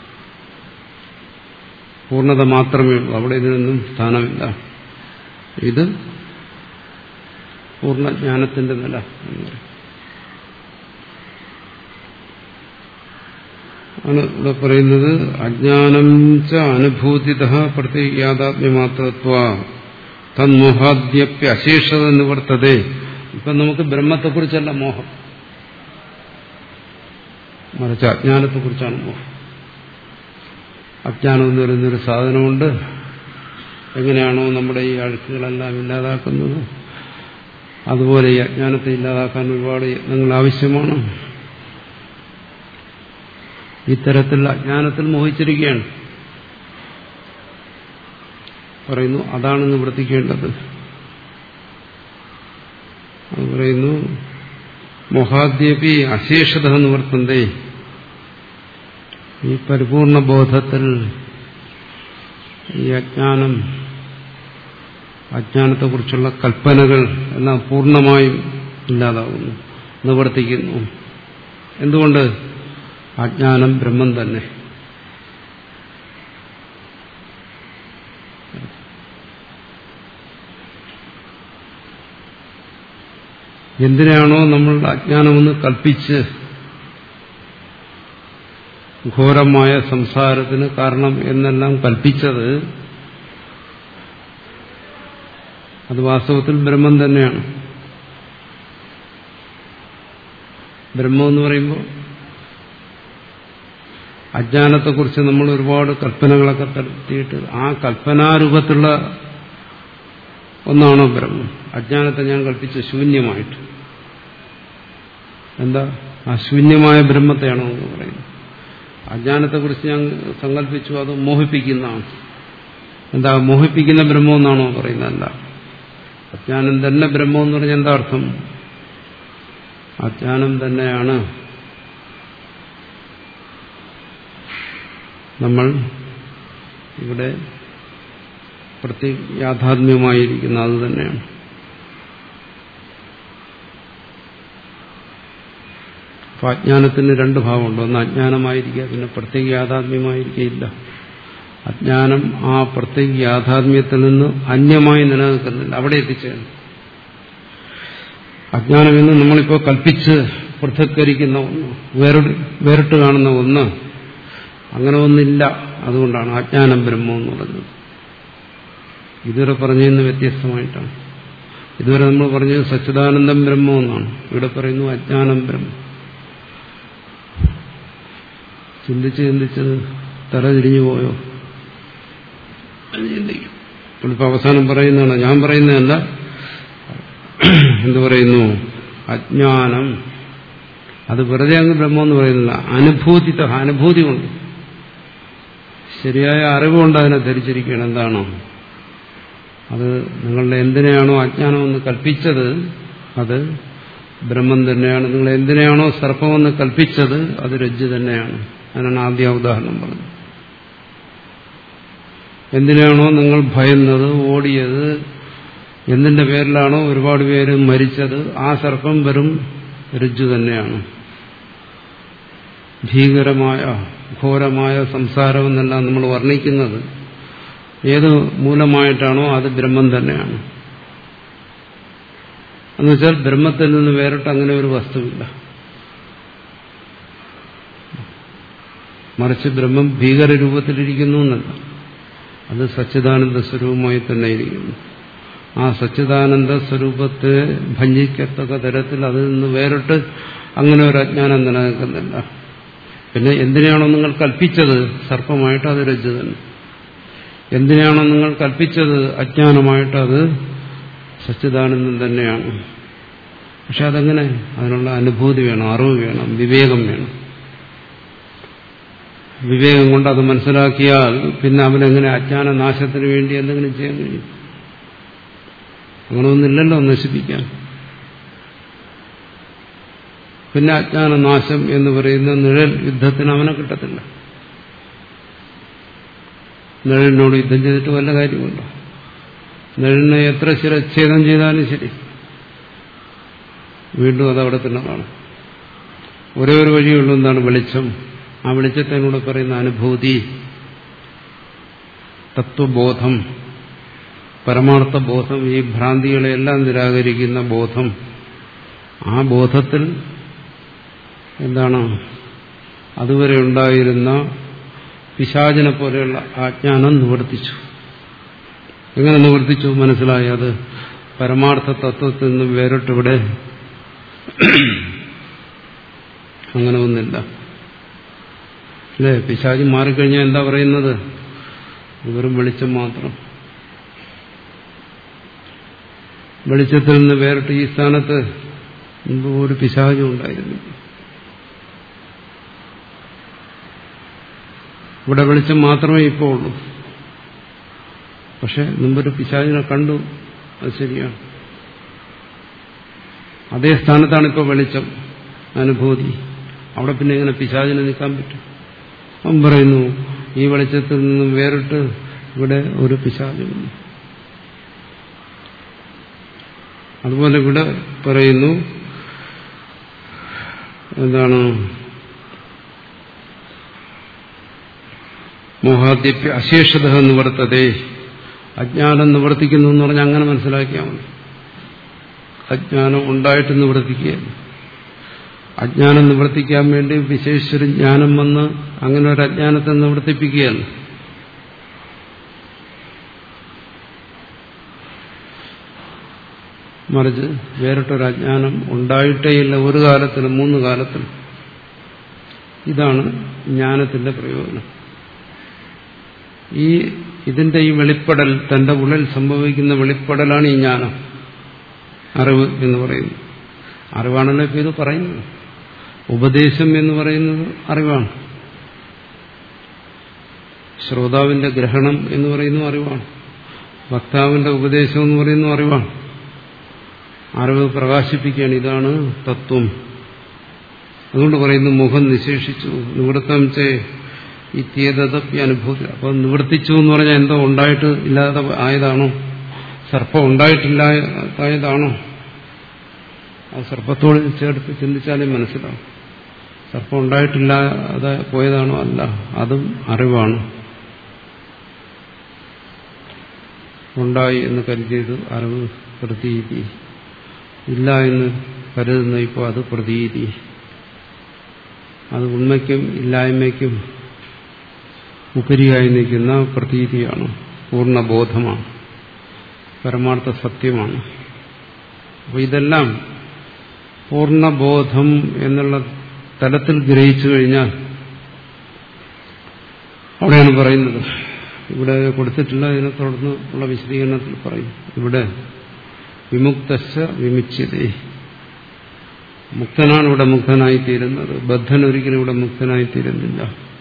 പൂർണ്ണത മാത്രമേ ഉള്ളൂ, അവിടെ ഇതിനൊന്നും സ്ഥാനമില്ല. ഇത് പൂർണ്ണജ്ഞാനത്തിന്റെ നില എന്ന് പറയും. ആണ് ഇവിടെ പറയുന്നത് അജ്ഞാനം ച അനുഭൂതിതഃ പ്രത്യേകാത്മ്യമാത്രത്വ തന്മോഹാദ്യപ്യ അശേഷത നിവർത്തതേ. ഇപ്പൊ നമുക്ക് ബ്രഹ്മത്തെക്കുറിച്ചല്ല മോഹം, മറിച്ച് അജ്ഞാനത്തെക്കുറിച്ചാണ് മോഹം. അജ്ഞാനം എന്ന് പറയുന്നൊരു സാധനമുണ്ട്. എങ്ങനെയാണോ നമ്മുടെ ഈ അഴുക്കുകളെല്ലാം ഇല്ലാതാക്കുന്നത്, അതുപോലെ ഈ അജ്ഞാനത്തെ ഇല്ലാതാക്കാൻ ഒരുപാട് യത്നങ്ങൾ ആവശ്യമാണ്. ഇത്തരത്തിൽ അജ്ഞാനത്തിൽ മോഹിച്ചിരിക്കുകയാണ്. പറയുന്നു അതാണ് നിവർത്തിക്കേണ്ടത്. അത് പറയുന്നു മോഹാദ്യപി അശേഷത നിവർത്തന്തേ. ഈ പരിപൂർണ ബോധത്തിൽ ഈ അജ്ഞാനം, അജ്ഞാനത്തെക്കുറിച്ചുള്ള കൽപ്പനകൾ എല്ലാം പൂർണ്ണമായും ഇല്ലാതാകുന്നു, നിവർത്തിക്കുന്നു. എന്തുകൊണ്ട്? അജ്ഞാനം ബ്രഹ്മം തന്നെ. എന്തിനാണോ നമ്മൾ അജ്ഞാനമെന്ന് കൽപ്പിച്ച് ഘോരമായ സംസാരത്തിന് കാരണം എന്നെല്ലാം കൽപ്പിച്ചത്, അത് വാസ്തവത്തിൽ ബ്രഹ്മം തന്നെയാണ്. ബ്രഹ്മം എന്ന് പറയുമ്പോൾ അജ്ഞാനത്തെക്കുറിച്ച് നമ്മൾ ഒരുപാട് കൽപ്പനകളൊക്കെ നടത്തിയിട്ട് ആ കൽപ്പനാരൂപത്തിലുള്ള ഒന്നാണോ ബ്രഹ്മം? അജ്ഞാനത്തെ ഞാൻ കൽപ്പിച്ച ശൂന്യമായിട്ട്. എന്താ ആ ശൂന്യമായ ബ്രഹ്മത്തെയാണോ എന്ന് പറയുന്നത്? അജ്ഞാനത്തെക്കുറിച്ച് ഞാൻ സങ്കല്പിച്ചു, അത് മോഹിപ്പിക്കുന്നതാണ്. എന്താ മോഹിപ്പിക്കുന്ന ബ്രഹ്മം എന്നാണോ പറയുന്നത്? അല്ല, അജ്ഞാനം തന്നെ ബ്രഹ്മം എന്ന് പറഞ്ഞാൽ എന്താ അർത്ഥം? അജ്ഞാനം തന്നെയാണ് നമ്മൾ ഇവിടെ പ്രതി യാഥാത്മ്യമായിരിക്കുന്ന അത് തന്നെയാണ്. അപ്പൊ അജ്ഞാനത്തിന് രണ്ട് ഭാവമുണ്ട്. ഒന്ന് അജ്ഞാനമായിരിക്കുക, പിന്നെ പ്രത്യേക യാഥാത്മ്യമായിരിക്കില്ല. അജ്ഞാനം ആ പ്രത്യേക യാഥാത്മ്യത്തിൽ നിന്ന് അന്യമായി നിലനിൽക്കുന്നില്ല, അവിടെ എത്തിച്ചേരും. അജ്ഞാനമെന്ന് നമ്മളിപ്പോൾ കൽപ്പിച്ച് പൃഥക്കരിക്കുന്ന ഒന്ന്, വേറിട്ട് കാണുന്ന ഒന്ന്, അങ്ങനെ ഒന്നില്ല. അതുകൊണ്ടാണ് അജ്ഞാനം ബ്രഹ്മം എന്ന് പറഞ്ഞത്. ഇതുവരെ പറഞ്ഞതിന് വ്യത്യസ്തമായിട്ടാണ്. ഇതുവരെ നമ്മൾ പറഞ്ഞത് സച്ചിദാനന്ദം ബ്രഹ്മം എന്നാണ്. ഇവിടെ പറയുന്നു അജ്ഞാനം ബ്രഹ്മം. ചിന്തിച്ച് ചിന്തിച്ചത് തല തിരിഞ്ഞു പോയോ? ചിന്തിക്കും. ഇപ്പൊ അവസാനം പറയുന്നതാണ്, ഞാൻ പറയുന്നതല്ല. എന്തു പറയുന്നു? അജ്ഞാനം അത് വെറുതെ അങ്ങ് ബ്രഹ്മം എന്ന് പറയുന്നില്ല, അനുഭൂതിത, അനുഭൂതി കൊണ്ട്, ശരിയായ അറിവുകൊണ്ട് അതിനെ ധരിച്ചിരിക്കുകയാണ്. എന്താണോ അത്? നിങ്ങളുടെ എന്തിനെയാണോ അജ്ഞാനമെന്ന് കൽപ്പിച്ചത് അത് ബ്രഹ്മം തന്നെയാണ്. നിങ്ങൾ എന്തിനെയാണോ സർപ്പമെന്ന് കൽപ്പിച്ചത് അത് രജ്ജു തന്നെയാണ്. അതിനാണ് ആദ്യ ഉദാഹരണം പറഞ്ഞത്. എന്തിനാണോ നിങ്ങൾ ഭയന്നത്, ഓടിയത്, എന്തിന്റെ പേരിലാണോ ഒരുപാട് പേര് മരിച്ചത്, ആ സർപ്പം വെറും രജ്ജു തന്നെയാണ്. ഭീകരമായ ഘോരമായ സംസാരമെന്നെല്ലാം നമ്മൾ വർണ്ണിക്കുന്നത് ഏത് മൂലമായിട്ടാണോ അത് ബ്രഹ്മം തന്നെയാണ്. എന്നുവെച്ചാൽ ബ്രഹ്മത്തിൽ നിന്ന് വേറിട്ട് അങ്ങനെ ഒരു വസ്തുവില്ല. മറിച്ച് ബ്രഹ്മം ഭീകരരൂപത്തിലിരിക്കുന്നു എന്നല്ല, അത് സച്ചിദാനന്ദ സ്വരൂപമായി തന്നെ ഇരിക്കുന്നു. ആ സച്ചിദാനന്ദ സ്വരൂപത്തെ ഭഞ്ജിക്കത്തക്ക തരത്തിൽ അതിൽ നിന്ന് വേറിട്ട് അങ്ങനെ ഒരു അജ്ഞാനം നിലനിൽക്കുന്നില്ല. പിന്നെ എന്തിനാണോ നിങ്ങൾ കൽപ്പിച്ചത് സർപ്പമായിട്ട് അത് രജ്ജു തന്നെ. എന്തിനാണോ നിങ്ങൾ കൽപ്പിച്ചത് അജ്ഞാനമായിട്ട് അത് സച്ചിദാനന്ദം തന്നെയാണ്. പക്ഷെ അതെങ്ങനെ? അതിനുള്ള അനുഭൂതി വേണം, അറിവ് വേണം, വിവേകം വേണം. വിവേകം കൊണ്ട് അത് മനസ്സിലാക്കിയാൽ പിന്നെ അവനെങ്ങനെ അജ്ഞാന നാശത്തിന് വേണ്ടി എന്തെങ്കിലും ചെയ്യാൻ കഴിയും? അങ്ങനെ ഒന്നില്ലല്ലോ നശിപ്പിക്കാൻ. പിന്നെ അജ്ഞാനനാശം എന്ന് പറയുന്ന നിഴൽ യുദ്ധത്തിന് അവനെ കിട്ടത്തില്ല. നിഴലിനോട് യുദ്ധം ചെയ്തിട്ട് വല്ല കാര്യമുണ്ടോ? നിഴലിനെ എത്ര ശിരച്ഛേദം ചെയ്താലും ശരി, വീണ്ടും അതവിടെ തന്നെ കാണും. ഒരേ ഒരു വഴിയുള്ളൂ, എന്താണ്? വെളിച്ചം. ആ വെളിച്ചത്തിനൂടെ പറയുന്ന അനുഭൂതി, തത്വബോധം, പരമാർത്ഥ ബോധം, ഈ ഭ്രാന്തികളെല്ലാം നിരാകരിക്കുന്ന ബോധം. ആ ബോധത്തിൽ എന്താണ് അതുവരെ ഉണ്ടായിരുന്ന പിശാചിനെ പോലെയുള്ള അജ്ഞാനം നിവർത്തിച്ചു. എങ്ങനെ നിവർത്തിച്ചു? മനസ്സിലായി, അത് പരമാർത്ഥ തത്വത്തിൽ നിന്ന് വേറിട്ടിവിടെ അങ്ങനെ ഒന്നില്ല. അല്ലേ? പിശാചി മാറിക്കഴിഞ്ഞാൽ എന്താ പറയുന്നത്? വെറും വെളിച്ചം മാത്രം. വെളിച്ചത്തിൽ നിന്ന് വേറിട്ട് ഈ സ്ഥാനത്ത് മുമ്പ് ഒരു പിശാചും ഉണ്ടായിരുന്നു. ഇവിടെ വെളിച്ചം മാത്രമേ ഇപ്പോൾ ഉള്ളൂ. പക്ഷെ മുമ്പൊരു പിശാചിനെ കണ്ടു, അത് ശരിയാണ്. അതേ സ്ഥാനത്താണ് ഇപ്പോൾ വെളിച്ചം, അനുഭൂതി. അവിടെ പിന്നെ എങ്ങനെ പിശാചിനെ നിൽക്കാൻ പറ്റും? അവൻ പറയുന്നു, ഈ വെളിച്ചത്തിൽ നിന്നും വേറിട്ട് ഇവിടെ ഒരു പിശാചുമില്ല. അതുപോലെ ഇവിടെ പറയുന്നു, എന്താണ്? മോഹാദ്യപ്യ അശേഷത നിവർത്തതേ. അജ്ഞാനം നിവർത്തിക്കുന്നു എന്ന് പറഞ്ഞാൽ അങ്ങനെ മനസ്സിലാക്കിയാൽ മതി. അജ്ഞാനം ഉണ്ടായിട്ട് നിവർത്തിക്കുകയല്ല. അജ്ഞാനം നിവർത്തിക്കാൻ വേണ്ടി വിശേഷൊരു ജ്ഞാനം വന്ന് അങ്ങനെ ഒരു അജ്ഞാനത്തെ നിവർത്തിപ്പിക്കുകയല്ല. മറിച്ച് വേറിട്ടൊരു അജ്ഞാനം ഉണ്ടായിട്ടേയില്ല ഒരു കാലത്തിലും, മൂന്ന് കാലത്തിലും. ഇതാണ് ജ്ഞാനത്തിന്റെ പ്രയോജനം. ഈ ഇതിന്റെ ഈ വെളിപ്പെടൽ, തന്റെ ഉള്ളിൽ സംഭവിക്കുന്ന വെളിപ്പെടലാണ് ഈ ജ്ഞാനം, അറിവ് എന്ന് പറയുന്നത്. അറിവാണല്ലോ ഇപ്പൊ ഇത് പറയുന്നത്. ഉപദേശം എന്ന് പറയുന്നത് അറിവാണ്. ശ്രോതാവിന്റെ ഗ്രഹണം എന്ന് പറയുന്നത് അറിവാണ്. വക്താവിന്റെ ഉപദേശം എന്ന് പറയുന്നത് അറിവാണ്. അറിവ് പ്രകാശിപ്പിക്കുകയാണ്. ഇതാണ് തത്വം. അതുകൊണ്ട് പറയുന്നു മുഖം നിശേഷിച്ചു നിവൃത്തം ചേ ഇത്യേതദപ്യ അനുഭൂതി. അപ്പൊ നിവർത്തിച്ചു എന്ന് പറഞ്ഞാൽ എന്തോ ഉണ്ടായിട്ട് ഇല്ലാതെ ആയതാണോ? സർപ്പം ഉണ്ടായിട്ടില്ലാതായതാണോ? അത് സർപ്പത്തോട് ചേർത്ത് ചിന്തിച്ചാലേ മനസ്സിലാവും. സർപ്പം ഉണ്ടായിട്ടില്ലാതെ പോയതാണോ? അല്ല, അതും അറിവാണ്. ഉണ്ടായി എന്ന് കരുതിയത് അറിവ്, പ്രതീതി. ഇല്ല എന്ന് കരുതുന്ന ഇപ്പോൾ അത് പ്രതീതി. അത് ഉണ്മയ്ക്കും ഇല്ലായ്മയ്ക്കും ഉപരിയായി നിൽക്കുന്ന പ്രതീതിയാണ്, പൂർണ്ണബോധമാണ്, പരമാർത്ഥ സത്യമാണ്. അപ്പോൾ ഇതെല്ലാം പൂർണ്ണബോധം എന്നുള്ള തലത്തിൽ ഗ്രഹിച്ചു കഴിഞ്ഞാൽ അവിടെയാണ് പറയുന്നത്. ഇവിടെ കൊടുത്തിട്ടില്ല, ഇതിനെ തുടർന്ന് ഉള്ള വിശദീകരണത്തിൽ പറയും. ഇവിടെ വിമുക്തശ്ച വിമുച്യതേ, മുക്തനാണ് ഇവിടെ മുക്തനായിത്തീരുന്നത്. ബദ്ധൻ ഒരിക്കലും ഇവിടെ മുക്തനായിത്തീരുന്നില്ല.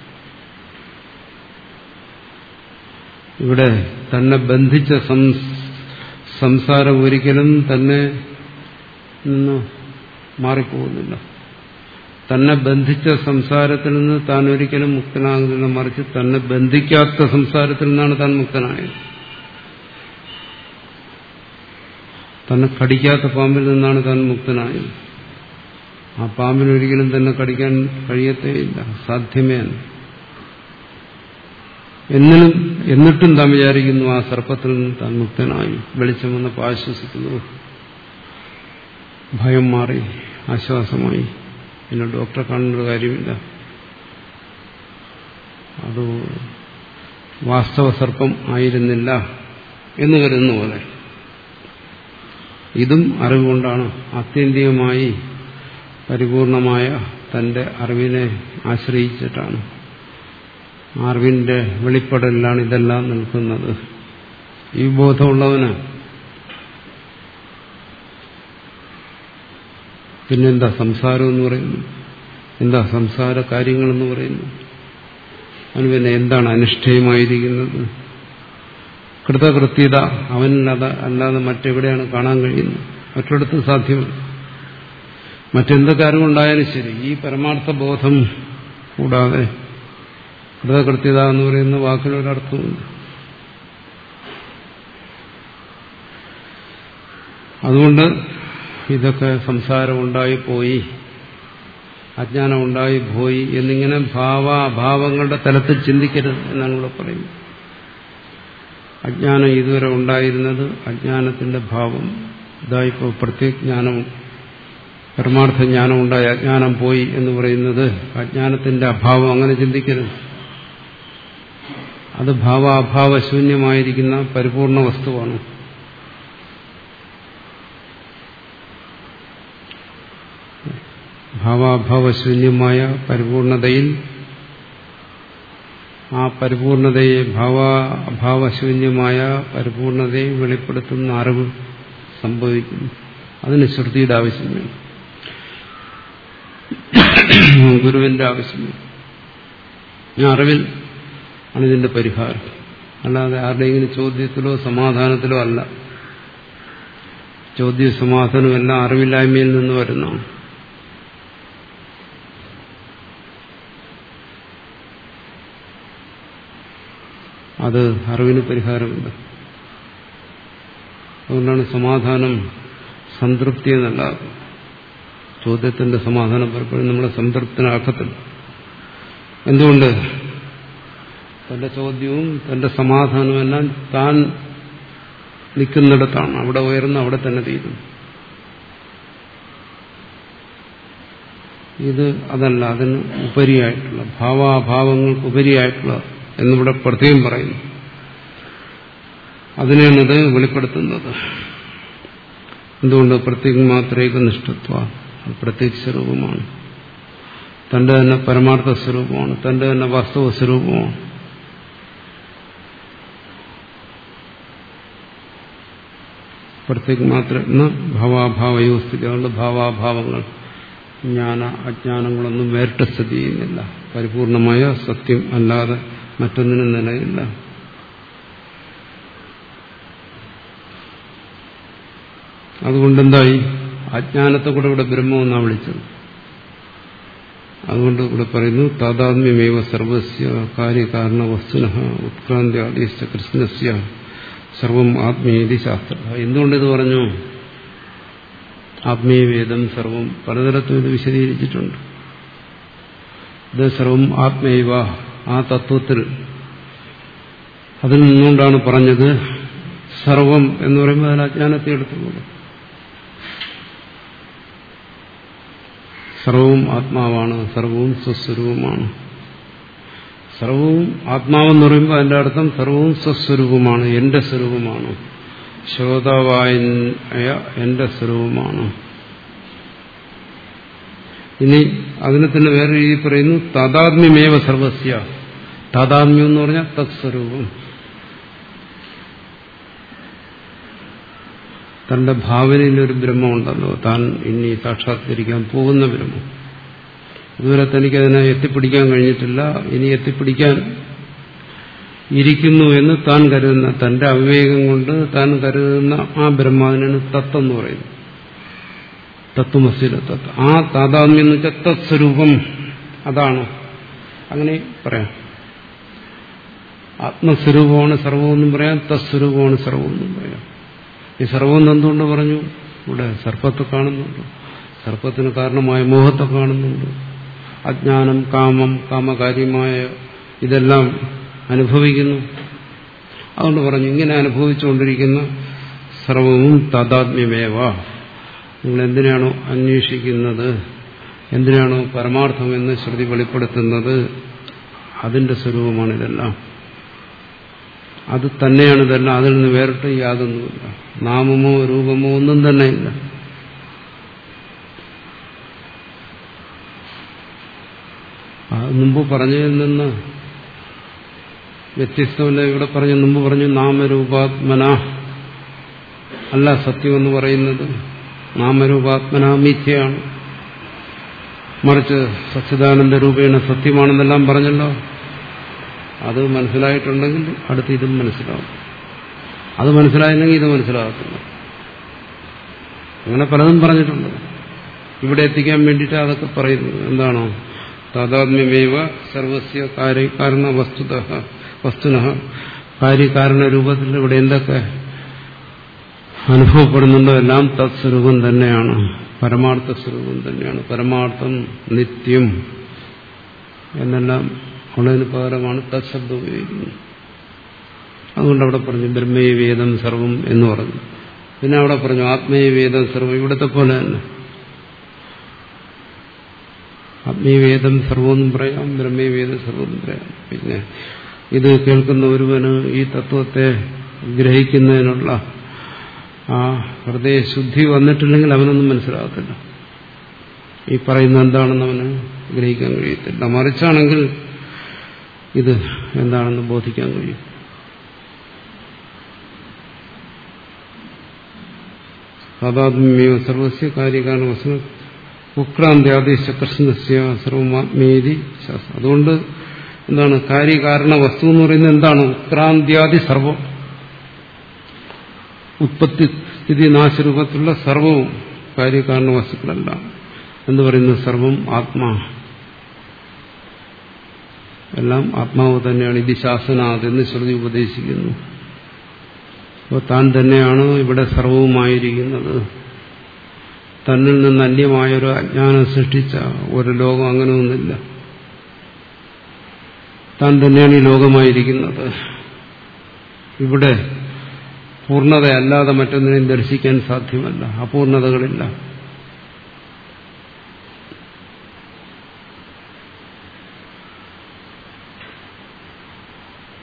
ഇവിടെ തന്നെ ബന്ധിച്ച സംസാരം ഒരിക്കലും തന്നെ നിന്ന് മാറിപ്പോകുന്നില്ല. തന്നെ ബന്ധിച്ച സംസാരത്തിൽ നിന്ന് താൻ ഒരിക്കലും മുക്തനാകുന്നില്ല. മറിച്ച് തന്നെ ബന്ധിക്കാത്ത സംസാരത്തിൽ നിന്നാണ് താൻ മുക്തനായത്. തന്നെ കടിക്കാത്ത പാമ്പിൽ നിന്നാണ് താൻ മുക്തനായത്. ആ പാമ്പിനൊരിക്കലും തന്നെ കടിക്കാൻ കഴിയത്തേയില്ല, സാധ്യമേ അല്ല. എന്നിലും എന്നിട്ടും താൻ വിചാരിക്കുന്നു ആ സർപ്പത്തിൽ നിന്ന് താൻ മുക്തനായി. വെളിച്ചം വന്നപ്പോൾ ആശ്വസിക്കുന്നു, ഭയം മാറി, ആശ്വാസമായി. പിന്നെ ഡോക്ടറെ കാണേണ്ട കാര്യമില്ല. അത് വാസ്തവ സർപ്പം ആയിരുന്നില്ല എന്ന് കരുതുന്ന പോലെ ഇതും അറിവുകൊണ്ടാണ്. ആത്യന്തികമായി പരിപൂർണമായ തന്റെ അറിവിനെ ആശ്രയിച്ചിട്ടാണ്, അറിവിന്റെ വെളിപ്പെടലിലാണ് ഇതെല്ലാം നിൽക്കുന്നത്. ഈ ബോധമുള്ളവന് പിന്നെന്താ സംസാരം എന്ന് പറയുന്നു? എന്താ സംസാര കാര്യങ്ങളെന്ന് പറയുന്നു? അവന് പിന്നെ എന്താണ് അനുഷ്ഠേയമായിരിക്കുന്നത്? കൃതകൃത്യത അവനിലത് അല്ലാതെ മറ്റെവിടെയാണ് കാണാൻ കഴിയുന്നത്? മറ്റിടത്തും സാധ്യമല്ല. മറ്റെന്തൊക്കെ അറിവുണ്ടായാലും ശരി, ഈ പരമാർത്ഥ ബോധം കൂടാതെ കൃതകൃത്യത എന്ന് പറയുന്ന വാക്കിനൊരർത്ഥമുണ്ട്. അതുകൊണ്ട് ഇതൊക്കെ സംസാരം ഉണ്ടായി പോയി, അജ്ഞാനം ഉണ്ടായി പോയി എന്നിങ്ങനെ ഭാവാഭാവങ്ങളുടെ തലത്തിൽ ചിന്തിക്കരുത് എന്നാണ് ഇവിടെ പറയുന്നത്. അജ്ഞാനം ഇതുവരെ ഉണ്ടായിരുന്നത് അജ്ഞാനത്തിന്റെ ഭാവം, ഇതായിപ്പോ പ്രത്യജ്ഞാനം പരമാർത്ഥ ജ്ഞാനം ഉണ്ടായി അജ്ഞാനം പോയി എന്ന് പറയുന്നത് അജ്ഞാനത്തിന്റെ അഭാവം. അങ്ങനെ ചിന്തിക്കരുത്. അത് ഭാവാഭാവശൂന്യമായിരിക്കുന്ന പരിപൂർണ വസ്തുവാണ്. ഭാവാഭാവശൂന്യമായ പരിപൂർണതയിൽ ആ പരിപൂർണതയെ ഭാവാഭാവശൂന്യമായ പരിപൂർണതയെ വെളിപ്പെടുത്തുന്ന അറിവ് സംഭവിക്കുന്നു. അതിന് ശ്രുതിയുടെ ആവശ്യമില്ല, ഗുരുവിന്റെ ആവശ്യമില്ല. ആ അറിവിൽ ആണ് ഇതിന്റെ പരിഹാരം, അല്ലാതെ ആരുടെയെങ്കിലും ചോദ്യത്തിലോ സമാധാനത്തിലോ അല്ല. ചോദ്യ സമാധാനം എല്ലാം അറിവില്ലായ്മയിൽ നിന്ന് വരുന്നതാണ്. അത് അറിവിന് പരിഹാരമുണ്ട്. അതുകൊണ്ടാണ് സമാധാനം സംതൃപ്തി എന്നല്ല. ചോദ്യത്തിന്റെ സമാധാനം പലപ്പോഴും നമ്മളെ സംതൃപ്തനാക്കത്തില്ല. എന്തുകൊണ്ട്? തന്റെ ചോദ്യവും തന്റെ സമാധാനവും എല്ലാം താൻ നിൽക്കുന്നിടത്താണ്. അവിടെ ഉയർന്ന് അവിടെ തന്നെ തീരുന്നു. ഇത് അതല്ല, അതിന് ഉപരിയായിട്ടുള്ള ഭാവാഭാവങ്ങൾക്ക് ഉപരിയായിട്ടുള്ള എന്നിവിടെ പ്രത്യേകം പറയുന്നു. അതിനെയാണിത് വെളിപ്പെടുത്തുന്നത്. എന്തുകൊണ്ട്? പ്രത്യേക മാത്രേക നിഷ്ഠത്വ, പ്രത്യേക സ്വരൂപമാണ്, തന്റെ തന്നെ പരമാർത്ഥ സ്വരൂപമാണ്, തന്റെ തന്നെ വാസ്തവ സ്വരൂപമാണ്. പ്രത്യേക മാത്ര ഭാവാഭാവയോസ്ഥിതി. അതുകൊണ്ട് ഭാവാഭാവങ്ങൾ, ജ്ഞാന അജ്ഞാനങ്ങളൊന്നും വേറിട്ട സ്ഥിതി ചെയ്യുന്നില്ല. പരിപൂർണമായ സത്യം അല്ലാതെ മറ്റൊന്നിനും നിലയില്ല. അതുകൊണ്ടെന്തായി? അജ്ഞാനത്തെ കൂടെ ഇവിടെ ബ്രഹ്മമെന്നാണ് വിളിച്ചത്. അതുകൊണ്ട് ഇവിടെ പറയുന്നു താതാത്മ്യമേവ സർവസ്യ കാര്യകാരണ വസ്തുനഃ ഉത്ക്രാന്ത്യാദിശ്ച കൃഷ്ണസ്യ സർവം ആത്മീയതി ശാസ്ത്ര. എന്തുകൊണ്ടിത് പറഞ്ഞു? ആത്മീയവേദം സർവം പലതരത്തും ഇത് വിശദീകരിച്ചിട്ടുണ്ട്. ഇത് സർവം ആത്മൈവ, ആ തത്വത്തിൽ അതിൽ നിന്നുകൊണ്ടാണ് പറഞ്ഞത്. സർവം എന്ന് പറയുമ്പോൾ അതിൽ അജ്ഞാനത്തെ എടുത്തുകൂടെ. സർവവും ആത്മാവാണ്, സർവവും സ്വസ്വരൂപമാണ്. സർവവും ആത്മാവെന്ന് പറയുമ്പോൾ അതിന്റെ അർത്ഥം സർവവും സ്വസ്വരൂപമാണ്, എന്റെ സ്വരൂപമാണ്, ശ്രോതാവായ എന്റെ സ്വരൂപമാണ്. ഇനി അതിനെ തന്നെ വേറെ രീതി പറയുന്നു, താതാത്മ്യമേവ സർവസ്യ. താതാത്മ്യം എന്ന് പറഞ്ഞാൽ തത്സ്വരൂപം. തന്റെ ഭാവനയിലൊരു ബ്രഹ്മമുണ്ടല്ലോ, താൻ ഇനി സാക്ഷാത്കരിക്കാൻ പോകുന്ന ബ്രഹ്മം. ഇതുവരെ തനിക്കതിനെ എത്തിപ്പിടിക്കാൻ കഴിഞ്ഞിട്ടില്ല. ഇനി എത്തിപ്പിടിക്കാൻ ഇരിക്കുന്നു എന്ന് താൻ കരുതുന്ന, തന്റെ അവിവേകം കൊണ്ട് താൻ കരുതുന്ന ആ ബ്രഹ്മാവിനാണ് തത്വം എന്ന് പറയുന്നത്. തത്വമസിലെ തത്വം. ആ താതാത്മ്യം എന്ന് വെച്ചാൽ തത്സ്വരൂപം, അതാണ്. അങ്ങനെ പറയാം. ആത്മസ്വരൂപമാണ് സർവമെന്നും പറയാം, തത്സ്വരൂപമാണ് സർവമെന്നും പറയാം. ഈ സർവം എന്തുകൊണ്ട് പറഞ്ഞു? ഇവിടെ സർപ്പത്തെ കാണുന്നുണ്ട്, സർപ്പത്തിന് കാരണമായ മോഹത്തെ കാണുന്നുണ്ട്, അജ്ഞാനം, കാമം, കാമകാര്യമായ ഇതെല്ലാം അനുഭവിക്കുന്നു. അതുകൊണ്ട് പറഞ്ഞു ഇങ്ങനെ അനുഭവിച്ചുകൊണ്ടിരിക്കുന്ന സർവവും താതാത്മ്യമേവ. നിങ്ങൾ എന്തിനാണോ അന്വേഷിക്കുന്നത്, എന്തിനാണോ പരമാർത്ഥമെന്ന് ശ്രുതി വെളിപ്പെടുത്തുന്നത്, അതിന്റെ സ്വരൂപമാണിതെല്ലാം. അത് തന്നെയാണിതെല്ലാം. അതിൽ നിന്ന് വേറിട്ട് യാതൊന്നുമില്ല. നാമമോ രൂപമോ ഒന്നും തന്നെ ഇല്ല. മുമ്പ് പറഞ്ഞതിൽ നിന്ന് വ്യത്യസ്തമല്ല. ഇവിടെ പറഞ്ഞു, മുമ്പ് പറഞ്ഞു നാമരൂപാത്മന അല്ല സത്യമെന്ന് പറയുന്നത്. നാമരൂപാത്മന മിഥ്യയാണ്, മറിച്ച് സച്ചിദാനന്ദ രൂപേണ സത്യമാണെന്നെല്ലാം പറഞ്ഞല്ലോ. അത് മനസ്സിലായിട്ടുണ്ടെങ്കിൽ അടുത്ത് ഇതും മനസ്സിലാവും. അത് മനസ്സിലായില്ലെങ്കിൽ ഇത് മനസ്സിലാകത്തില്ല. അങ്ങനെ പലതും പറഞ്ഞിട്ടുണ്ട്. ഇവിടെ എത്തിക്കാൻ വേണ്ടിയിട്ട് അതൊക്കെ പറയുന്നത് എന്താണോ? താദാത്മ്യമേവ സർവസ്യ കാര്യകാരണ വസ്തുത വസ്തുനഃ കാര്യകാരണ രൂപത്തിൽ ഇവിടെ എന്തൊക്കെ അനുഭവപ്പെടുന്നുണ്ടോ എല്ലാം തത്സ്വരൂപം തന്നെയാണ്, പരമാർത്ഥ സ്വരൂപം തന്നെയാണ്. പരമാർത്ഥം നിത്യം എന്നെല്ലാം ഉള്ളതിന് പകരമാണ് തത് ശബ്ദം ഉപയോഗിക്കുന്നത്. അതുകൊണ്ട് അവിടെ പറഞ്ഞു ബ്രഹ്മേ വേദം സർവം എന്ന് പറഞ്ഞു. പിന്നെ അവിടെ പറഞ്ഞു ആത്മേ വേദം സർവം. ഇവിടത്തെ പോലെ തന്നെ ആത്മീയവേദം സർവമെന്നും പറയാം, ബ്രഹ്മീവേദം സർവമെന്നും പറയാം. പിന്നെ ഇത് കേൾക്കുന്ന ഒരുവന് ഈ തത്വത്തെ ഗ്രഹിക്കുന്നതിനുള്ള ആ ഹൃദയശുദ്ധി വന്നിട്ടില്ലെങ്കിൽ അവനൊന്നും മനസ്സിലാകത്തില്ല. ഈ പറയുന്ന എന്താണെന്ന് അവന് ഗ്രഹിക്കാൻ കഴിയത്തില്ല. മറിച്ചാണെങ്കിൽ ഇത് എന്താണെന്ന് ബോധിക്കാൻ കഴിയും. താദാത്മ്യമേവ സർവസ്യ കാര്യകാരണ വസ്തു ഉക്രാന്ത്യാദേശ കൃഷ്ണസ്യ സർവമാത്മേതി ശാസ്ത്രം. അതുകൊണ്ട് എന്താണ് കാര്യകാരണ വസ്തു എന്ന് പറയുന്നത്? എന്താണ്? ഉക്രാന്ത്യാദി സർവം, ഉത്പത്തി സ്ഥിതി നാശരൂപത്തിലുള്ള സർവവും കാര്യകാരണ വസ്തുക്കളല്ല എന്ന് പറയുന്നത്. സർവം ആത്മാ, എല്ലാം ആത്മാവ് തന്നെയാണ്. ഇത് ശാസനാത് എന്ന് ശ്രുതി ഉപദേശിക്കുന്നു. അപ്പോൾ താൻ തന്നെയാണ് ഇവിടെ സർവവുമായിരിക്കുന്നത്. തന്നിൽ നിന്ന് അന്യമായൊരു അജ്ഞാനം സൃഷ്ടിച്ച ഒരു ലോകം അങ്ങനെ ഒന്നില്ല. താൻ തന്നെയാണ് ഈ ലോകമായിരിക്കുന്നത്. ഇവിടെ പൂർണ്ണതയല്ലാതെ മറ്റൊന്നിനെയും ദർശിക്കാൻ സാധ്യമല്ല. അപൂർണതകളില്ല.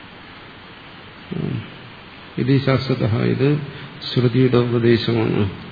ഇത് ശാശ്വത, ഇത് ശ്രുതിയുടെ ഉപദേശമാണ്.